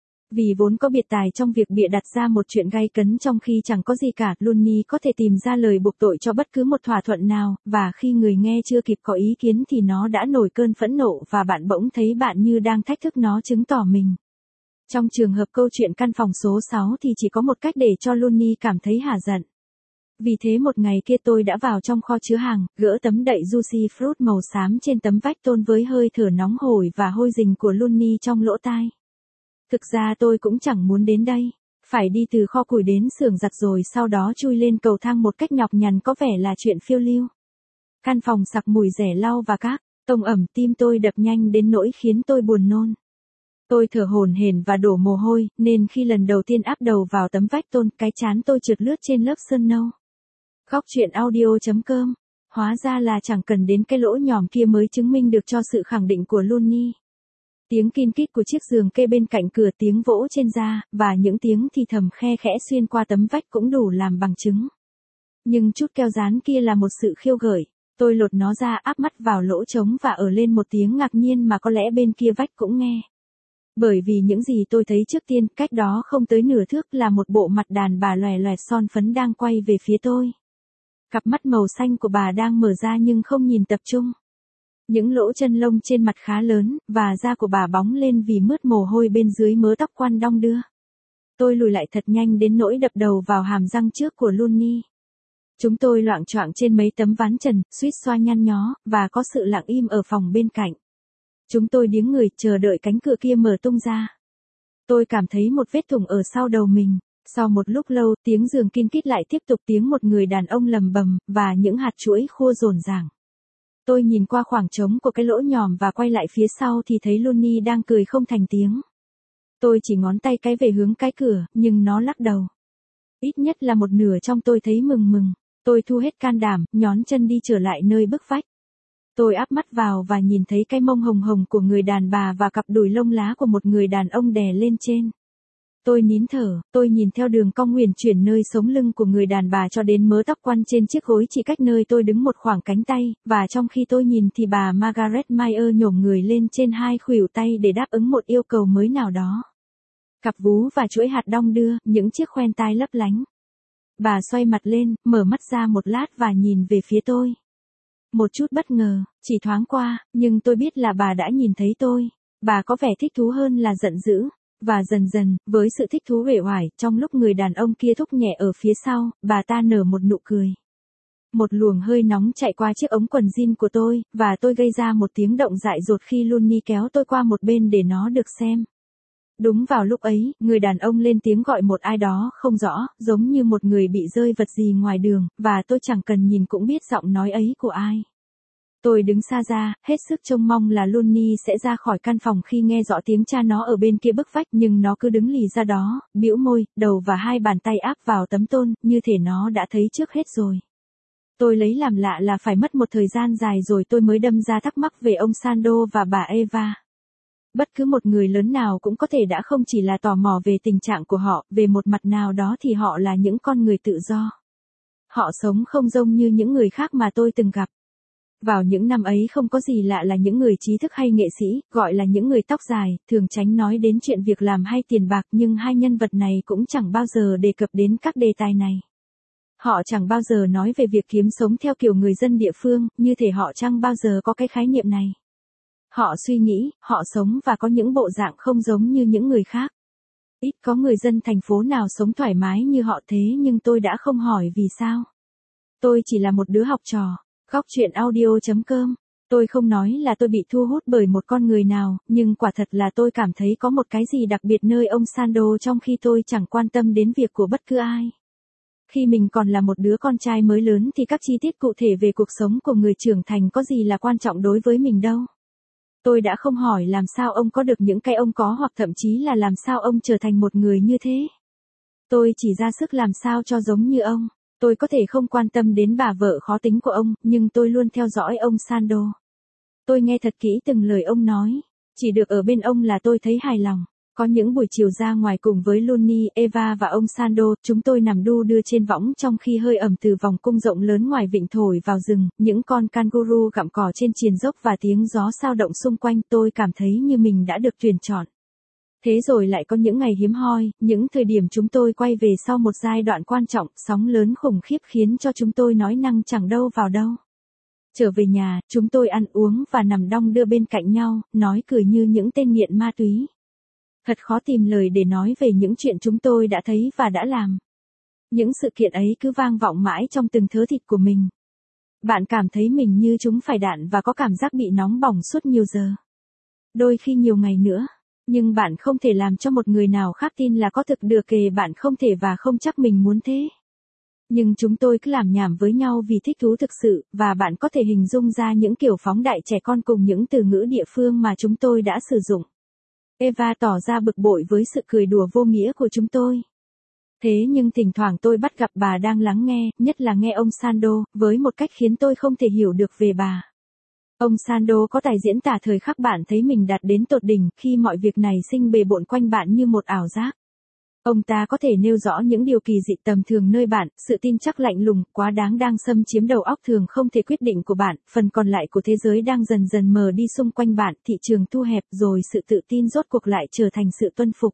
Vì vốn có biệt tài trong việc bịa đặt ra một chuyện gay cấn trong khi chẳng có gì cả, Looney có thể tìm ra lời buộc tội cho bất cứ một thỏa thuận nào, và khi người nghe chưa kịp có ý kiến thì nó đã nổi cơn phẫn nộ và bạn bỗng thấy bạn như đang thách thức nó chứng tỏ mình. Trong trường hợp câu chuyện căn phòng số sáu thì chỉ có một cách để cho Looney cảm thấy hả giận. Vì thế một ngày kia tôi đã vào trong kho chứa hàng, gỡ tấm đậy Juicy Fruit màu xám trên tấm vách tôn với hơi thở nóng hổi và hôi rình của Looney trong lỗ tai. Thực ra tôi cũng chẳng muốn đến đây. Phải đi từ kho củi đến xưởng giặt rồi sau đó chui lên cầu thang một cách nhọc nhằn có vẻ là chuyện phiêu lưu. Căn phòng sặc mùi rẻ lau và các tông ẩm, tim tôi đập nhanh đến nỗi khiến tôi buồn nôn. Tôi thở hổn hển và đổ mồ hôi, nên khi lần đầu tiên áp đầu vào tấm vách tôn, cái trán tôi trượt lướt trên lớp sơn nâu. Góc chuyện audio chấm com. Hóa ra là chẳng cần đến cái lỗ nhòm kia mới chứng minh được cho sự khẳng định của Looney. Tiếng kin kít của chiếc giường kê bên cạnh cửa, tiếng vỗ trên da, và những tiếng thì thầm khe khẽ xuyên qua tấm vách cũng đủ làm bằng chứng. Nhưng chút keo dán kia là một sự khiêu gợi. Tôi lột nó ra, áp mắt vào lỗ trống và ở lên một tiếng ngạc nhiên mà có lẽ bên kia vách cũng nghe. Bởi vì những gì tôi thấy trước tiên, cách đó không tới nửa thước là một bộ mặt đàn bà lòe loẹt son phấn đang quay về phía tôi. Cặp mắt màu xanh của bà đang mở ra nhưng không nhìn tập trung. Những lỗ chân lông trên mặt khá lớn, và da của bà bóng lên vì mướt mồ hôi bên dưới mớ tóc quăn đong đưa. Tôi lùi lại thật nhanh đến nỗi đập đầu vào hàm răng trước của Looney. Chúng tôi loạng choạng trên mấy tấm ván trần, suýt xoa nhăn nhó, và có sự lặng im ở phòng bên cạnh. Chúng tôi điếng người, chờ đợi cánh cửa kia mở tung ra. Tôi cảm thấy một vết thủng ở sau đầu mình. Sau một lúc lâu, tiếng giường kin kít lại tiếp tục, tiếng một người đàn ông lầm bầm, và những hạt chuỗi khô rồn ràng. Tôi nhìn qua khoảng trống của cái lỗ nhòm và quay lại phía sau thì thấy Looney đang cười không thành tiếng. Tôi chỉ ngón tay cái về hướng cái cửa, nhưng nó lắc đầu. Ít nhất là một nửa trong tôi thấy mừng mừng. Tôi thu hết can đảm, nhón chân đi trở lại nơi bức vách. Tôi áp mắt vào và nhìn thấy cái mông hồng hồng của người đàn bà và cặp đùi lông lá của một người đàn ông đè lên trên. Tôi nín thở, tôi nhìn theo đường cong huyền chuyển nơi sống lưng của người đàn bà cho đến mớ tóc quăn trên chiếc gối chỉ cách nơi tôi đứng một khoảng cánh tay, và trong khi tôi nhìn thì bà Margaret Meyer nhổm người lên trên hai khuỷu tay để đáp ứng một yêu cầu mới nào đó. Cặp vú và chuỗi hạt đong đưa, những chiếc khoen tai lấp lánh. Bà xoay mặt lên, mở mắt ra một lát và nhìn về phía tôi. Một chút bất ngờ, chỉ thoáng qua, nhưng tôi biết là bà đã nhìn thấy tôi. Bà có vẻ thích thú hơn là giận dữ. Và dần dần, với sự thích thú uể oải, trong lúc người đàn ông kia thúc nhẹ ở phía sau, bà ta nở một nụ cười. Một luồng hơi nóng chạy qua chiếc ống quần jean của tôi, và tôi gây ra một tiếng động dại dột khi Looney kéo tôi qua một bên để nó được xem. Đúng vào lúc ấy, người đàn ông lên tiếng gọi một ai đó không rõ, giống như một người bị rơi vật gì ngoài đường, và tôi chẳng cần nhìn cũng biết giọng nói ấy của ai. Tôi đứng xa ra, hết sức trông mong là Looney sẽ ra khỏi căn phòng khi nghe rõ tiếng cha nó ở bên kia bức vách, nhưng nó cứ đứng lì ra đó, bĩu môi, đầu và hai bàn tay áp vào tấm tôn, như thể nó đã thấy trước hết rồi. Tôi lấy làm lạ là phải mất một thời gian dài rồi tôi mới đâm ra thắc mắc về ông Sando và bà Eva. Bất cứ một người lớn nào cũng có thể đã không chỉ là tò mò về tình trạng của họ, về một mặt nào đó thì họ là những con người tự do. Họ sống không giống như những người khác mà tôi từng gặp. Vào những năm ấy không có gì lạ là những người trí thức hay nghệ sĩ, gọi là những người tóc dài, thường tránh nói đến chuyện việc làm hay tiền bạc, nhưng hai nhân vật này cũng chẳng bao giờ đề cập đến các đề tài này. Họ chẳng bao giờ nói về việc kiếm sống theo kiểu người dân địa phương, như thể họ chẳng bao giờ có cái khái niệm này. Họ suy nghĩ, họ sống và có những bộ dạng không giống như những người khác. Ít có người dân thành phố nào sống thoải mái như họ thế, nhưng tôi đã không hỏi vì sao. Tôi chỉ là một đứa học trò. Góc chuyện audio chấm com. Tôi không nói là tôi bị thu hút bởi một con người nào, nhưng quả thật là tôi cảm thấy có một cái gì đặc biệt nơi ông Sando trong khi tôi chẳng quan tâm đến việc của bất cứ ai. Khi mình còn là một đứa con trai mới lớn thì các chi tiết cụ thể về cuộc sống của người trưởng thành có gì là quan trọng đối với mình đâu. Tôi đã không hỏi làm sao ông có được những cái ông có, hoặc thậm chí là làm sao ông trở thành một người như thế. Tôi chỉ ra sức làm sao cho giống như ông. Tôi có thể không quan tâm đến bà vợ khó tính của ông, nhưng tôi luôn theo dõi ông Sando. Tôi nghe thật kỹ từng lời ông nói. Chỉ được ở bên ông là tôi thấy hài lòng. Có những buổi chiều ra ngoài cùng với Looney, Eva và ông Sando, chúng tôi nằm đu đưa trên võng trong khi hơi ẩm từ vòng cung rộng lớn ngoài vịnh thổi vào rừng, những con kangaroo gặm cỏ trên triền dốc và tiếng gió sao động xung quanh. Tôi cảm thấy như mình đã được tuyển chọn. Thế rồi lại có những ngày hiếm hoi, những thời điểm chúng tôi quay về sau một giai đoạn quan trọng, sóng lớn khủng khiếp khiến cho chúng tôi nói năng chẳng đâu vào đâu. Trở về nhà, chúng tôi ăn uống và nằm đong đưa bên cạnh nhau, nói cười như những tên nghiện ma túy. Thật khó tìm lời để nói về những chuyện chúng tôi đã thấy và đã làm. Những sự kiện ấy cứ vang vọng mãi trong từng thớ thịt của mình. Bạn cảm thấy mình như chúng phải đạn và có cảm giác bị nóng bỏng suốt nhiều giờ. Đôi khi nhiều ngày nữa. Nhưng bạn không thể làm cho một người nào khác tin là có thực được kề bạn không thể và không chắc mình muốn thế. Nhưng chúng tôi cứ làm nhảm với nhau vì thích thú thực sự, và bạn có thể hình dung ra những kiểu phóng đại trẻ con cùng những từ ngữ địa phương mà chúng tôi đã sử dụng. Eva tỏ ra bực bội với sự cười đùa vô nghĩa của chúng tôi. Thế nhưng thỉnh thoảng tôi bắt gặp bà đang lắng nghe, nhất là nghe ông Sando, với một cách khiến tôi không thể hiểu được về bà. Ông Sando có tài diễn tả thời khắc bạn thấy mình đạt đến tột đỉnh khi mọi việc này sinh bề bộn quanh bạn như một ảo giác. Ông ta có thể nêu rõ những điều kỳ dị tầm thường nơi bạn, sự tin chắc lạnh lùng, quá đáng đang xâm chiếm đầu óc thường không thể quyết định của bạn, phần còn lại của thế giới đang dần dần mờ đi xung quanh bạn, thị trường thu hẹp rồi sự tự tin rốt cuộc lại trở thành sự tuân phục.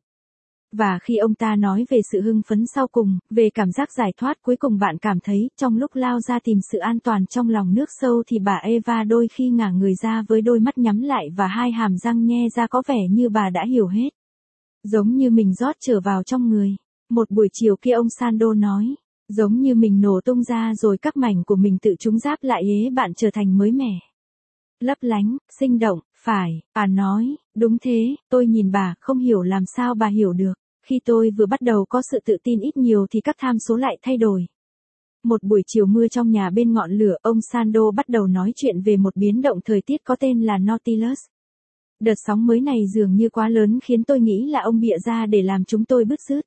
Và khi ông ta nói về sự hưng phấn sau cùng, về cảm giác giải thoát cuối cùng bạn cảm thấy, trong lúc lao ra tìm sự an toàn trong lòng nước sâu thì bà Eva đôi khi ngả người ra với đôi mắt nhắm lại và hai hàm răng nhe ra có vẻ như bà đã hiểu hết. Giống như mình rót trở vào trong người. Một buổi chiều kia ông Sando nói, giống như mình nổ tung ra rồi các mảnh của mình tự chúng giáp lại ế bạn trở thành mới mẻ. Lấp lánh, sinh động, phải, bà nói, đúng thế, tôi nhìn bà, không hiểu làm sao bà hiểu được. Khi tôi vừa bắt đầu có sự tự tin ít nhiều thì các tham số lại thay đổi. Một buổi chiều mưa trong nhà bên ngọn lửa, ông Sando bắt đầu nói chuyện về một biến động thời tiết có tên là Nautilus. Đợt sóng mới này dường như quá lớn khiến tôi nghĩ là ông bịa ra để làm chúng tôi bứt rứt.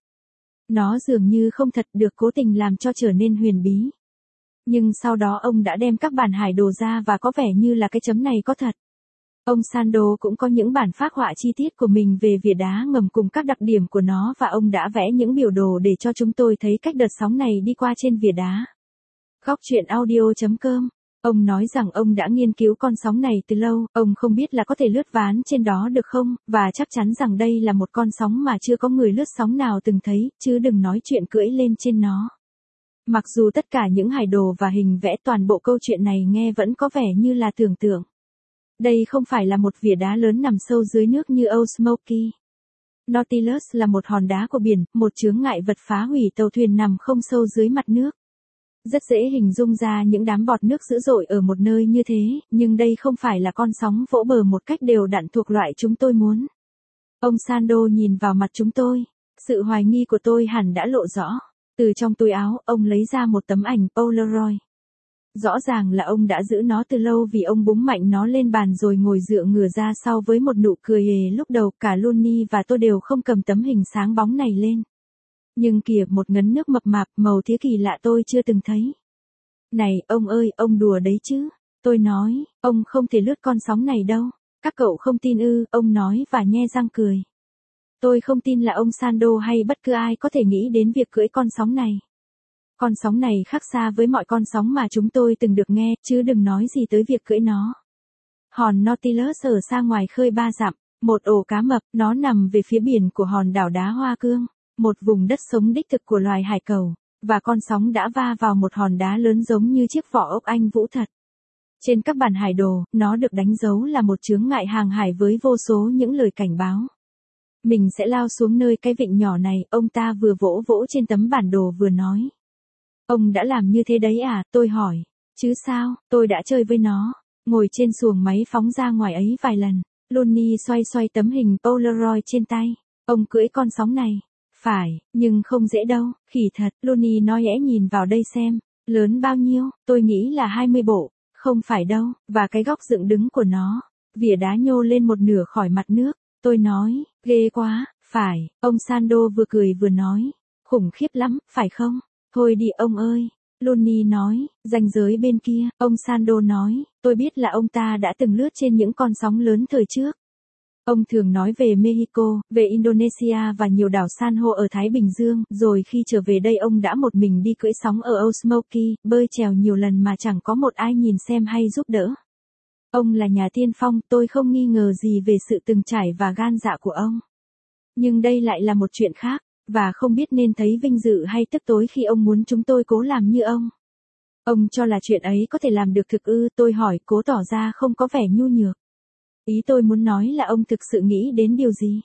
Nó dường như không thật được cố tình làm cho trở nên huyền bí. Nhưng sau đó ông đã đem các bản hải đồ ra và có vẻ như là cái chấm này có thật. Ông Sando cũng có những bản phác họa chi tiết của mình về vỉa đá ngầm cùng các đặc điểm của nó và ông đã vẽ những biểu đồ để cho chúng tôi thấy cách đợt sóng này đi qua trên vỉa đá. Góc truyện audio chấm com. Ông nói rằng ông đã nghiên cứu con sóng này từ lâu, ông không biết là có thể lướt ván trên đó được không, và chắc chắn rằng đây là một con sóng mà chưa có người lướt sóng nào từng thấy, chứ đừng nói chuyện cưỡi lên trên nó. Mặc dù tất cả những hải đồ và hình vẽ toàn bộ câu chuyện này nghe vẫn có vẻ như là tưởng tượng. Đây không phải là một vỉa đá lớn nằm sâu dưới nước như Old Smoky. Nautilus là một hòn đá của biển, một chướng ngại vật phá hủy tàu thuyền nằm không sâu dưới mặt nước. Rất dễ hình dung ra những đám bọt nước dữ dội ở một nơi như thế, nhưng đây không phải là con sóng vỗ bờ một cách đều đặn thuộc loại chúng tôi muốn. Ông Sando nhìn vào mặt chúng tôi. Sự hoài nghi của tôi hẳn đã lộ rõ. Từ trong túi áo, ông lấy ra một tấm ảnh Polaroid. Rõ ràng là ông đã giữ nó từ lâu vì ông búng mạnh nó lên bàn rồi ngồi dựa ngửa ra sau với một nụ cười hề. Lúc đầu cả Looney và tôi đều không cầm tấm hình sáng bóng này lên. Nhưng kìa, một ngấn nước mập mạp màu tía kỳ lạ tôi chưa từng thấy. Này, ông ơi, ông đùa đấy chứ. Tôi nói, ông không thể lướt con sóng này đâu. Các cậu không tin ư, ông nói và nhe răng cười. Tôi không tin là ông Sando hay bất cứ ai có thể nghĩ đến việc cưỡi con sóng này. Con sóng này khác xa với mọi con sóng mà chúng tôi từng được nghe, chứ đừng nói gì tới việc cưỡi nó. Hòn Nautilus ở xa ngoài khơi ba dặm, một ổ cá mập, nó nằm về phía biển của hòn đảo đá Hoa Cương, một vùng đất sống đích thực của loài hải cẩu, và con sóng đã va vào một hòn đá lớn giống như chiếc vỏ ốc Anh vũ thật. Trên các bản hải đồ, nó được đánh dấu là một chướng ngại hàng hải với vô số những lời cảnh báo. Mình sẽ lao xuống nơi cái vịnh nhỏ này, ông ta vừa vỗ vỗ trên tấm bản đồ vừa nói. Ông đã làm như thế đấy à, tôi hỏi. Chứ sao, tôi đã chơi với nó. Ngồi trên xuồng máy phóng ra ngoài ấy vài lần. Looney xoay xoay tấm hình Polaroid trên tay. Ông cưỡi con sóng này. Phải, nhưng không dễ đâu, khỉ thật. Looney nói ẽ nhìn vào đây xem. Lớn bao nhiêu, tôi nghĩ là hai mươi bộ. Không phải đâu, và cái góc dựng đứng của nó. Vỉa đá nhô lên một nửa khỏi mặt nước. Tôi nói, ghê quá, phải. Ông Sando vừa cười vừa nói. Khủng khiếp lắm, phải không? Thôi đi ông ơi. Looney nói, ranh giới bên kia, ông Sando nói, tôi biết là ông ta đã từng lướt trên những con sóng lớn thời trước. Ông thường nói về Mexico, về Indonesia và nhiều đảo san hô ở Thái Bình Dương, rồi khi trở về đây ông đã một mình đi cưỡi sóng ở Old Smoky, bơi chèo nhiều lần mà chẳng có một ai nhìn xem hay giúp đỡ. Ông là nhà tiên phong, tôi không nghi ngờ gì về sự từng trải và gan dạ của ông. Nhưng đây lại là một chuyện khác. Và không biết nên thấy vinh dự hay tức tối khi ông muốn chúng tôi cố làm như ông. Ông cho là chuyện ấy có thể làm được thực ư, tôi hỏi, cố tỏ ra không có vẻ nhu nhược. Ý tôi muốn nói là ông thực sự nghĩ đến điều gì?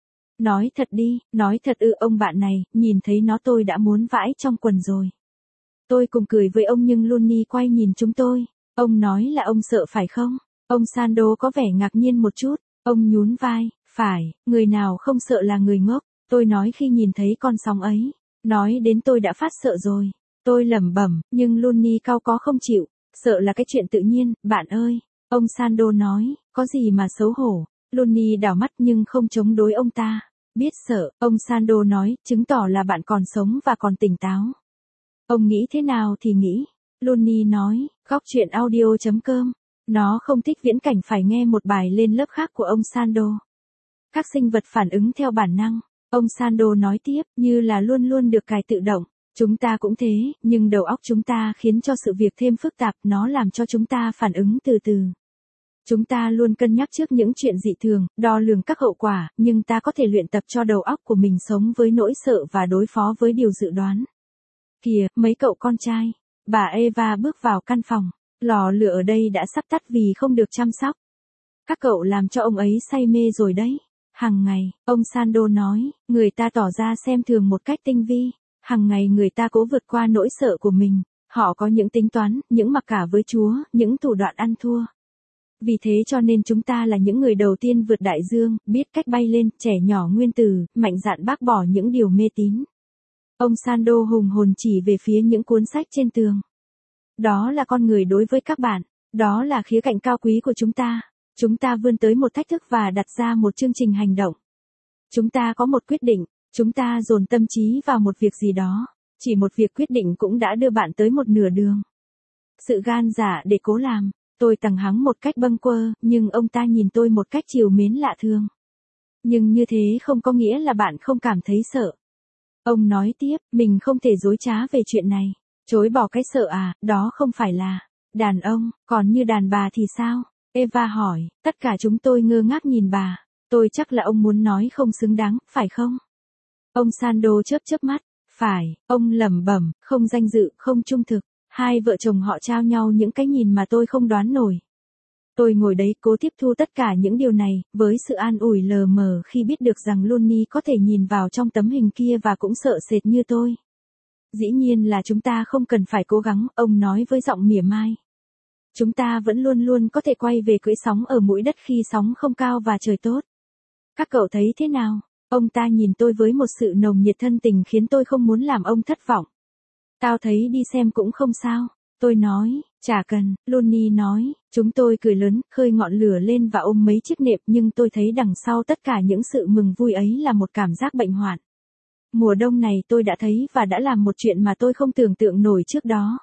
Nói thật đi, nói thật ư, ông bạn này, nhìn thấy nó tôi đã muốn vãi trong quần rồi. Tôi cùng cười với ông nhưng Looney quay nhìn chúng tôi. Ông nói là ông sợ phải không? Ông Sando có vẻ ngạc nhiên một chút. Ông nhún vai, phải, người nào không sợ là người ngốc. Tôi nói khi nhìn thấy con sóng ấy. Nói đến tôi đã phát sợ rồi. Tôi lẩm bẩm, nhưng Looney cau có không chịu. Sợ là cái chuyện tự nhiên, bạn ơi. Ông Sando nói, có gì mà xấu hổ. Looney đảo mắt nhưng không chống đối ông ta. Biết sợ, ông Sando nói, chứng tỏ là bạn còn sống và còn tỉnh táo. Ông nghĩ thế nào thì nghĩ. Looney nói, góc truyện audio chấm com Nó không thích viễn cảnh phải nghe một bài lên lớp khác của ông Sando. Các sinh vật phản ứng theo bản năng. Ông Sando nói tiếp, như là luôn luôn được cài tự động. Chúng ta cũng thế, nhưng đầu óc chúng ta khiến cho sự việc thêm phức tạp, nó làm cho chúng ta phản ứng từ từ. Chúng ta luôn cân nhắc trước những chuyện dị thường, đo lường các hậu quả, nhưng ta có thể luyện tập cho đầu óc của mình sống với nỗi sợ và đối phó với điều dự đoán. Kìa, mấy cậu con trai. Bà Eva bước vào căn phòng. Lò lửa ở đây đã sắp tắt vì không được chăm sóc. Các cậu làm cho ông ấy say mê rồi đấy. Hằng ngày, ông Sando nói, người ta tỏ ra xem thường một cách tinh vi. Hằng ngày người ta cố vượt qua nỗi sợ của mình. Họ có những tính toán, những mặc cả với Chúa, những thủ đoạn ăn thua. Vì thế cho nên chúng ta là những người đầu tiên vượt đại dương, biết cách bay lên, trẻ nhỏ nguyên tử, mạnh dạn bác bỏ những điều mê tín. Ông Sando hùng hồn chỉ về phía những cuốn sách trên tường. Đó là con người đối với các bạn. Đó là khía cạnh cao quý của chúng ta. Chúng ta vươn tới một thách thức và đặt ra một chương trình hành động. Chúng ta có một quyết định. Chúng ta dồn tâm trí vào một việc gì đó. Chỉ một việc quyết định cũng đã đưa bạn tới một nửa đường. Sự gan dạ để cố làm. Tôi tằng hắng một cách bâng quơ, nhưng ông ta nhìn tôi một cách trìu mến lạ thường. Nhưng như thế không có nghĩa là bạn không cảm thấy sợ. Ông nói tiếp, mình không thể dối trá về chuyện này. Chối bỏ cái sợ à, đó không phải là đàn ông, còn như đàn bà thì sao? Eva hỏi, tất cả chúng tôi ngơ ngác nhìn bà. Tôi chắc là ông muốn nói không xứng đáng, phải không? Ông Sando chớp chớp mắt, phải, ông lẩm bẩm, không danh dự, không trung thực. Hai vợ chồng họ trao nhau những cái nhìn mà tôi không đoán nổi. Tôi ngồi đấy cố tiếp thu tất cả những điều này, với sự an ủi lờ mờ khi biết được rằng Looney có thể nhìn vào trong tấm hình kia và cũng sợ sệt như tôi. Dĩ nhiên là chúng ta không cần phải cố gắng, ông nói với giọng mỉa mai. Chúng ta vẫn luôn luôn có thể quay về cưỡi sóng ở mũi đất khi sóng không cao và trời tốt. Các cậu thấy thế nào? Ông ta nhìn tôi với một sự nồng nhiệt thân tình khiến tôi không muốn làm ông thất vọng. Tao thấy đi xem cũng không sao. Tôi nói, chả cần, Looney nói, chúng tôi cười lớn, khơi ngọn lửa lên và ôm mấy chiếc nệm nhưng tôi thấy đằng sau tất cả những sự mừng vui ấy là một cảm giác bệnh hoạn. Mùa đông này tôi đã thấy và đã làm một chuyện mà tôi không tưởng tượng nổi trước đó.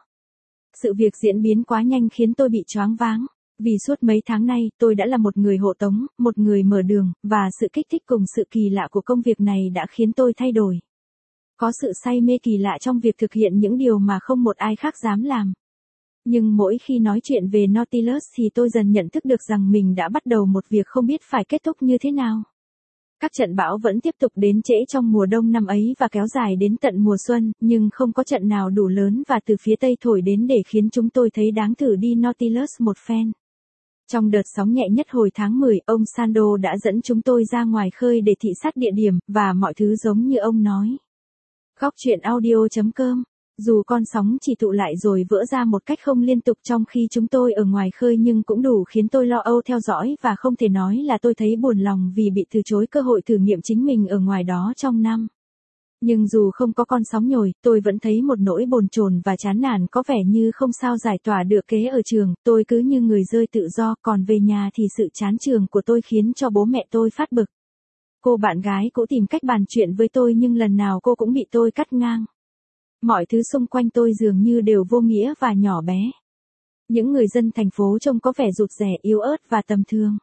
Sự việc diễn biến quá nhanh khiến tôi bị choáng váng. Vì suốt mấy tháng nay tôi đã là một người hộ tống, một người mở đường, và sự kích thích cùng sự kỳ lạ của công việc này đã khiến tôi thay đổi. Có sự say mê kỳ lạ trong việc thực hiện những điều mà không một ai khác dám làm. Nhưng mỗi khi nói chuyện về Nautilus thì tôi dần nhận thức được rằng mình đã bắt đầu một việc không biết phải kết thúc như thế nào. Các trận bão vẫn tiếp tục đến trễ trong mùa đông năm ấy và kéo dài đến tận mùa xuân, nhưng không có trận nào đủ lớn và từ phía tây thổi đến để khiến chúng tôi thấy đáng thử đi Nautilus một phen. Trong đợt sóng nhẹ nhất hồi tháng mười, ông Sando đã dẫn chúng tôi ra ngoài khơi để thị sát địa điểm, và mọi thứ giống như ông nói. Góc truyện audio chấm com. Dù con sóng chỉ tụ lại rồi vỡ ra một cách không liên tục trong khi chúng tôi ở ngoài khơi nhưng cũng đủ khiến tôi lo âu theo dõi và không thể nói là tôi thấy buồn lòng vì bị từ chối cơ hội thử nghiệm chính mình ở ngoài đó trong năm. Nhưng dù không có con sóng nhồi, tôi vẫn thấy một nỗi bồn chồn và chán nản có vẻ như không sao giải tỏa được kế ở trường, tôi cứ như người rơi tự do, còn về nhà thì sự chán trường của tôi khiến cho bố mẹ tôi phát bực. Cô bạn gái cũng tìm cách bàn chuyện với tôi nhưng lần nào cô cũng bị tôi cắt ngang. Mọi thứ xung quanh tôi dường như đều vô nghĩa và nhỏ bé. Những người dân thành phố trông có vẻ rụt rè, yếu ớt và tầm thường.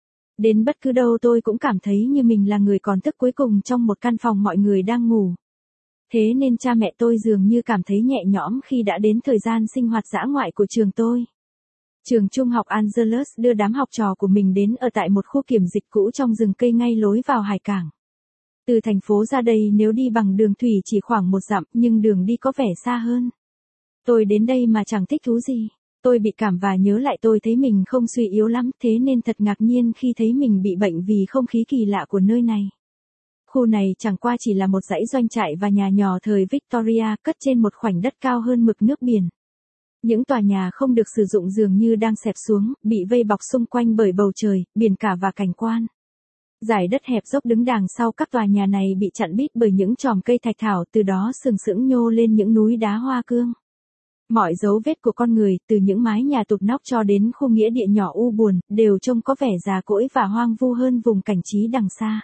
Đến bất cứ đâu tôi cũng cảm thấy như mình là người còn thức cuối cùng trong một căn phòng mọi người đang ngủ. Thế nên cha mẹ tôi dường như cảm thấy nhẹ nhõm khi đã đến thời gian sinh hoạt dã ngoại của trường tôi. Trường trung học Angelus đưa đám học trò của mình đến ở tại một khu kiểm dịch cũ trong rừng cây ngay lối vào hải cảng. Từ thành phố ra đây nếu đi bằng đường thủy chỉ khoảng một dặm nhưng đường đi có vẻ xa hơn. Tôi đến đây mà chẳng thích thú gì. Tôi bị cảm và nhớ lại tôi thấy mình không suy yếu lắm thế nên thật ngạc nhiên khi thấy mình bị bệnh vì không khí kỳ lạ của nơi này. Khu này chẳng qua chỉ là một dãy doanh trại và nhà nhỏ thời Victoria cất trên một khoảnh đất cao hơn mực nước biển. Những tòa nhà không được sử dụng dường như đang xẹp xuống, bị vây bọc xung quanh bởi bầu trời, biển cả và cảnh quan. Dải đất hẹp dốc đứng đằng sau các tòa nhà này bị chặn bít bởi những chòm cây thạch thảo, từ đó sừng sững nhô lên những núi đá hoa cương. Mọi dấu vết của con người, từ những mái nhà tụp nóc cho đến khu nghĩa địa nhỏ u buồn, đều trông có vẻ già cỗi và hoang vu hơn vùng cảnh trí đằng xa.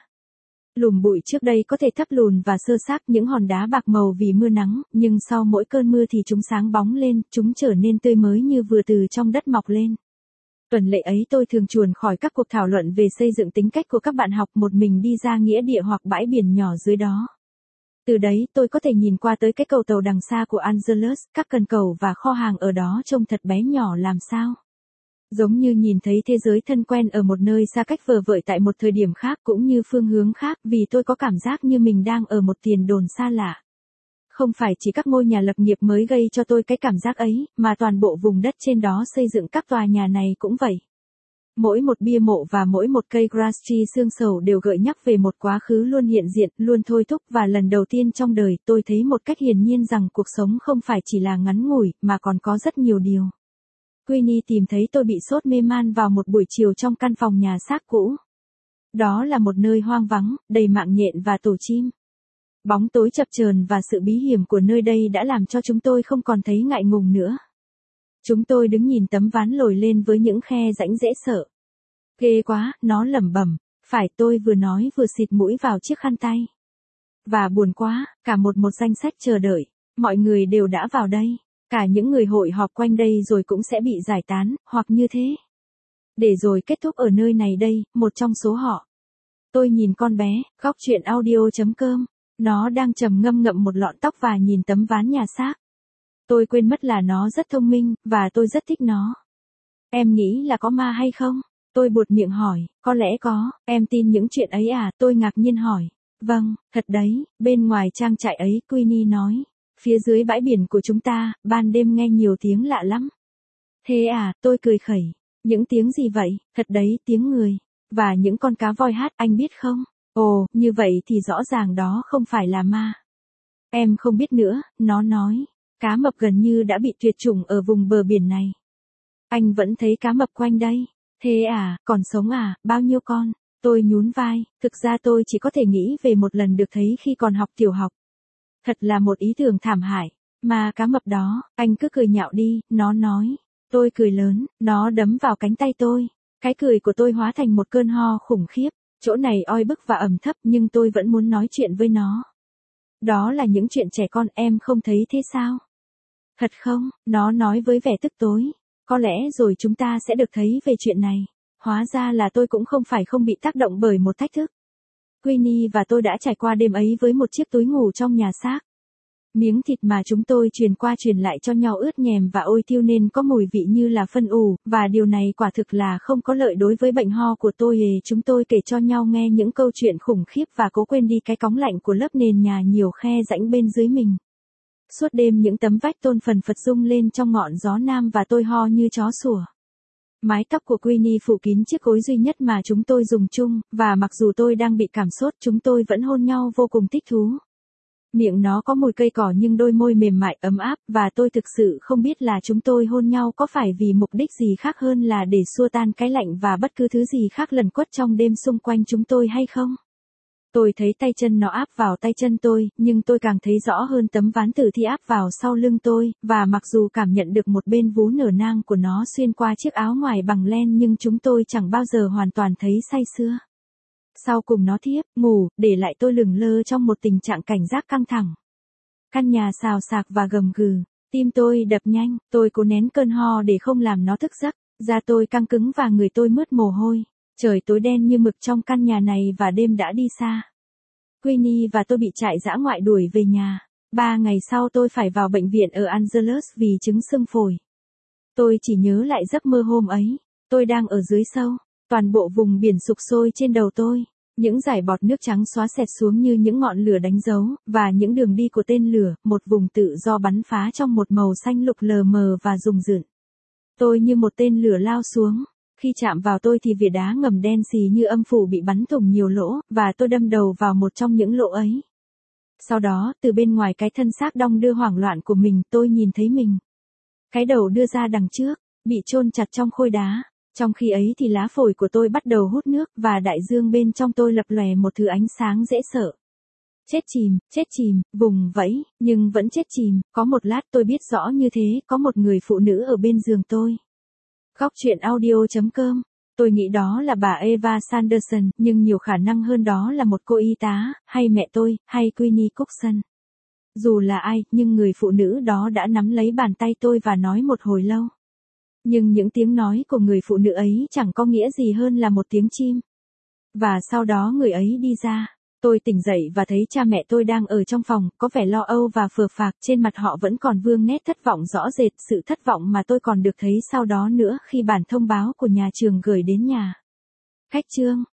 Lùm bụi trước đây có thể thấp lùn và xơ xác, những hòn đá bạc màu vì mưa nắng, nhưng sau mỗi cơn mưa thì chúng sáng bóng lên, chúng trở nên tươi mới như vừa từ trong đất mọc lên. Tuần lễ ấy tôi thường chuồn khỏi các cuộc thảo luận về xây dựng tính cách của các bạn học, một mình đi ra nghĩa địa hoặc bãi biển nhỏ dưới đó. Từ đấy tôi có thể nhìn qua tới cái cầu tàu đằng xa của Angelus, các cần cầu và kho hàng ở đó trông thật bé nhỏ làm sao. Giống như nhìn thấy thế giới thân quen ở một nơi xa cách vờ vợi tại một thời điểm khác cũng như phương hướng khác, vì tôi có cảm giác như mình đang ở một tiền đồn xa lạ. Không phải chỉ các ngôi nhà lập nghiệp mới gây cho tôi cái cảm giác ấy, mà toàn bộ vùng đất trên đó xây dựng các tòa nhà này cũng vậy. Mỗi một bia mộ và mỗi một cây grass tree xương sầu đều gợi nhắc về một quá khứ luôn hiện diện, luôn thôi thúc, và lần đầu tiên trong đời tôi thấy một cách hiển nhiên rằng cuộc sống không phải chỉ là ngắn ngủi, mà còn có rất nhiều điều. Queenie tìm thấy tôi bị sốt mê man vào một buổi chiều trong căn phòng nhà xác cũ. Đó là một nơi hoang vắng, đầy mạng nhện và tổ chim. Bóng tối chập chờn và sự bí hiểm của nơi đây đã làm cho chúng tôi không còn thấy ngại ngùng nữa. Chúng tôi đứng nhìn tấm ván lồi lên với những khe rãnh dễ sợ. Ghê quá, nó lẩm bẩm. Phải, tôi vừa nói vừa xịt mũi vào chiếc khăn tay. Và buồn quá, cả một một danh sách chờ đợi. Mọi người đều đã vào đây. Cả những người hội họp quanh đây rồi cũng sẽ bị giải tán, hoặc như thế. Để rồi kết thúc ở nơi này đây, một trong số họ. Tôi nhìn con bé, góc chuyện audio chấm com. Nó đang trầm ngâm ngậm một lọn tóc và nhìn tấm ván nhà xác. Tôi quên mất là nó rất thông minh, và tôi rất thích nó. Em nghĩ là có ma hay không? Tôi buột miệng hỏi, có lẽ có, em tin những chuyện ấy à? Tôi ngạc nhiên hỏi. Vâng, thật đấy, bên ngoài trang trại ấy, Queenie nói. Phía dưới bãi biển của chúng ta, ban đêm nghe nhiều tiếng lạ lắm. Thế à, tôi cười khẩy. Những tiếng gì vậy? Thật đấy, tiếng người. Và những con cá voi hát, anh biết không? Ồ, như vậy thì rõ ràng đó không phải là ma. Em không biết nữa, nó nói. Cá mập gần như đã bị tuyệt chủng ở vùng bờ biển này. Anh vẫn thấy cá mập quanh đây. Thế à, còn sống à, bao nhiêu con? Tôi nhún vai, thực ra tôi chỉ có thể nghĩ về một lần được thấy khi còn học tiểu học. Thật là một ý tưởng thảm hại. Mà cá mập đó, anh cứ cười nhạo đi, nó nói. Tôi cười lớn, nó đấm vào cánh tay tôi. Cái cười của tôi hóa thành một cơn ho khủng khiếp. Chỗ này oi bức và ẩm thấp nhưng tôi vẫn muốn nói chuyện với nó. Đó là những chuyện trẻ con, em không thấy thế sao? Thật không? Nó nói với vẻ tức tối. Có lẽ rồi chúng ta sẽ được thấy về chuyện này. Hóa ra là tôi cũng không phải không bị tác động bởi một thách thức. Queenie và tôi đã trải qua đêm ấy với một chiếc túi ngủ trong nhà xác. Miếng thịt mà chúng tôi truyền qua truyền lại cho nhau ướt nhèm và ôi thiêu nên có mùi vị như là phân ủ, và điều này quả thực là không có lợi đối với bệnh ho của tôi. Hề chúng tôi kể cho nhau nghe những câu chuyện khủng khiếp và cố quên đi cái cóng lạnh của lớp nền nhà nhiều khe rãnh bên dưới mình. Suốt đêm những tấm vách tôn phần phật rung lên trong ngọn gió nam và tôi ho như chó sủa. Mái tóc của Queenie phủ kín chiếc gối duy nhất mà chúng tôi dùng chung, và mặc dù tôi đang bị cảm sốt chúng tôi vẫn hôn nhau vô cùng thích thú. Miệng nó có mùi cây cỏ nhưng đôi môi mềm mại ấm áp, và tôi thực sự không biết là chúng tôi hôn nhau có phải vì mục đích gì khác hơn là để xua tan cái lạnh và bất cứ thứ gì khác lẩn quất trong đêm xung quanh chúng tôi hay không. Tôi thấy tay chân nó áp vào tay chân tôi, nhưng tôi càng thấy rõ hơn tấm ván tử thi áp vào sau lưng tôi, và mặc dù cảm nhận được một bên vú nở nang của nó xuyên qua chiếc áo ngoài bằng len nhưng chúng tôi chẳng bao giờ hoàn toàn thấy say sưa. Sau cùng nó thiếp, ngủ, để lại tôi lửng lơ trong một tình trạng cảnh giác căng thẳng. Căn nhà xào xạc và gầm gừ, tim tôi đập nhanh, tôi cố nén cơn ho để không làm nó thức giấc, da tôi căng cứng và người tôi mướt mồ hôi. Trời tối đen như mực trong căn nhà này và đêm đã đi xa. Queenie và tôi bị trại dã ngoại đuổi về nhà. Ba ngày sau tôi phải vào bệnh viện ở Angelus vì chứng sưng phổi. Tôi chỉ nhớ lại giấc mơ hôm ấy. Tôi đang ở dưới sâu. Toàn bộ vùng biển sục sôi trên đầu tôi. Những dải bọt nước trắng xóa xẹt xuống như những ngọn lửa đánh dấu, và những đường đi của tên lửa, một vùng tự do bắn phá trong một màu xanh lục lờ mờ và rùng rợn. Tôi như một tên lửa lao xuống. Khi chạm vào tôi thì vỉa đá ngầm đen xì như âm phủ bị bắn thủng nhiều lỗ, và tôi đâm đầu vào một trong những lỗ ấy. Sau đó, từ bên ngoài cái thân xác đong đưa hoảng loạn của mình, tôi nhìn thấy mình. Cái đầu đưa ra đằng trước, bị chôn chặt trong khối đá. Trong khi ấy thì lá phổi của tôi bắt đầu hút nước, và đại dương bên trong tôi lập lòe một thứ ánh sáng dễ sợ. Chết chìm, chết chìm, vùng vẫy, nhưng vẫn chết chìm. Có một lát tôi biết rõ như thế, có một người phụ nữ ở bên giường tôi. Góc chuyện audio chấm com. Tôi nghĩ đó là bà Eva Sanderson, nhưng nhiều khả năng hơn đó là một cô y tá, hay mẹ tôi, hay Queenie Cookson. Dù là ai, nhưng người phụ nữ đó đã nắm lấy bàn tay tôi và nói một hồi lâu. Nhưng những tiếng nói của người phụ nữ ấy chẳng có nghĩa gì hơn là một tiếng chim. Và sau đó người ấy đi ra. Tôi tỉnh dậy và thấy cha mẹ tôi đang ở trong phòng, có vẻ lo âu và phờ phạc, trên mặt họ vẫn còn vương nét thất vọng rõ rệt, sự thất vọng mà tôi còn được thấy sau đó nữa khi bản thông báo của nhà trường gửi đến nhà khách Trương.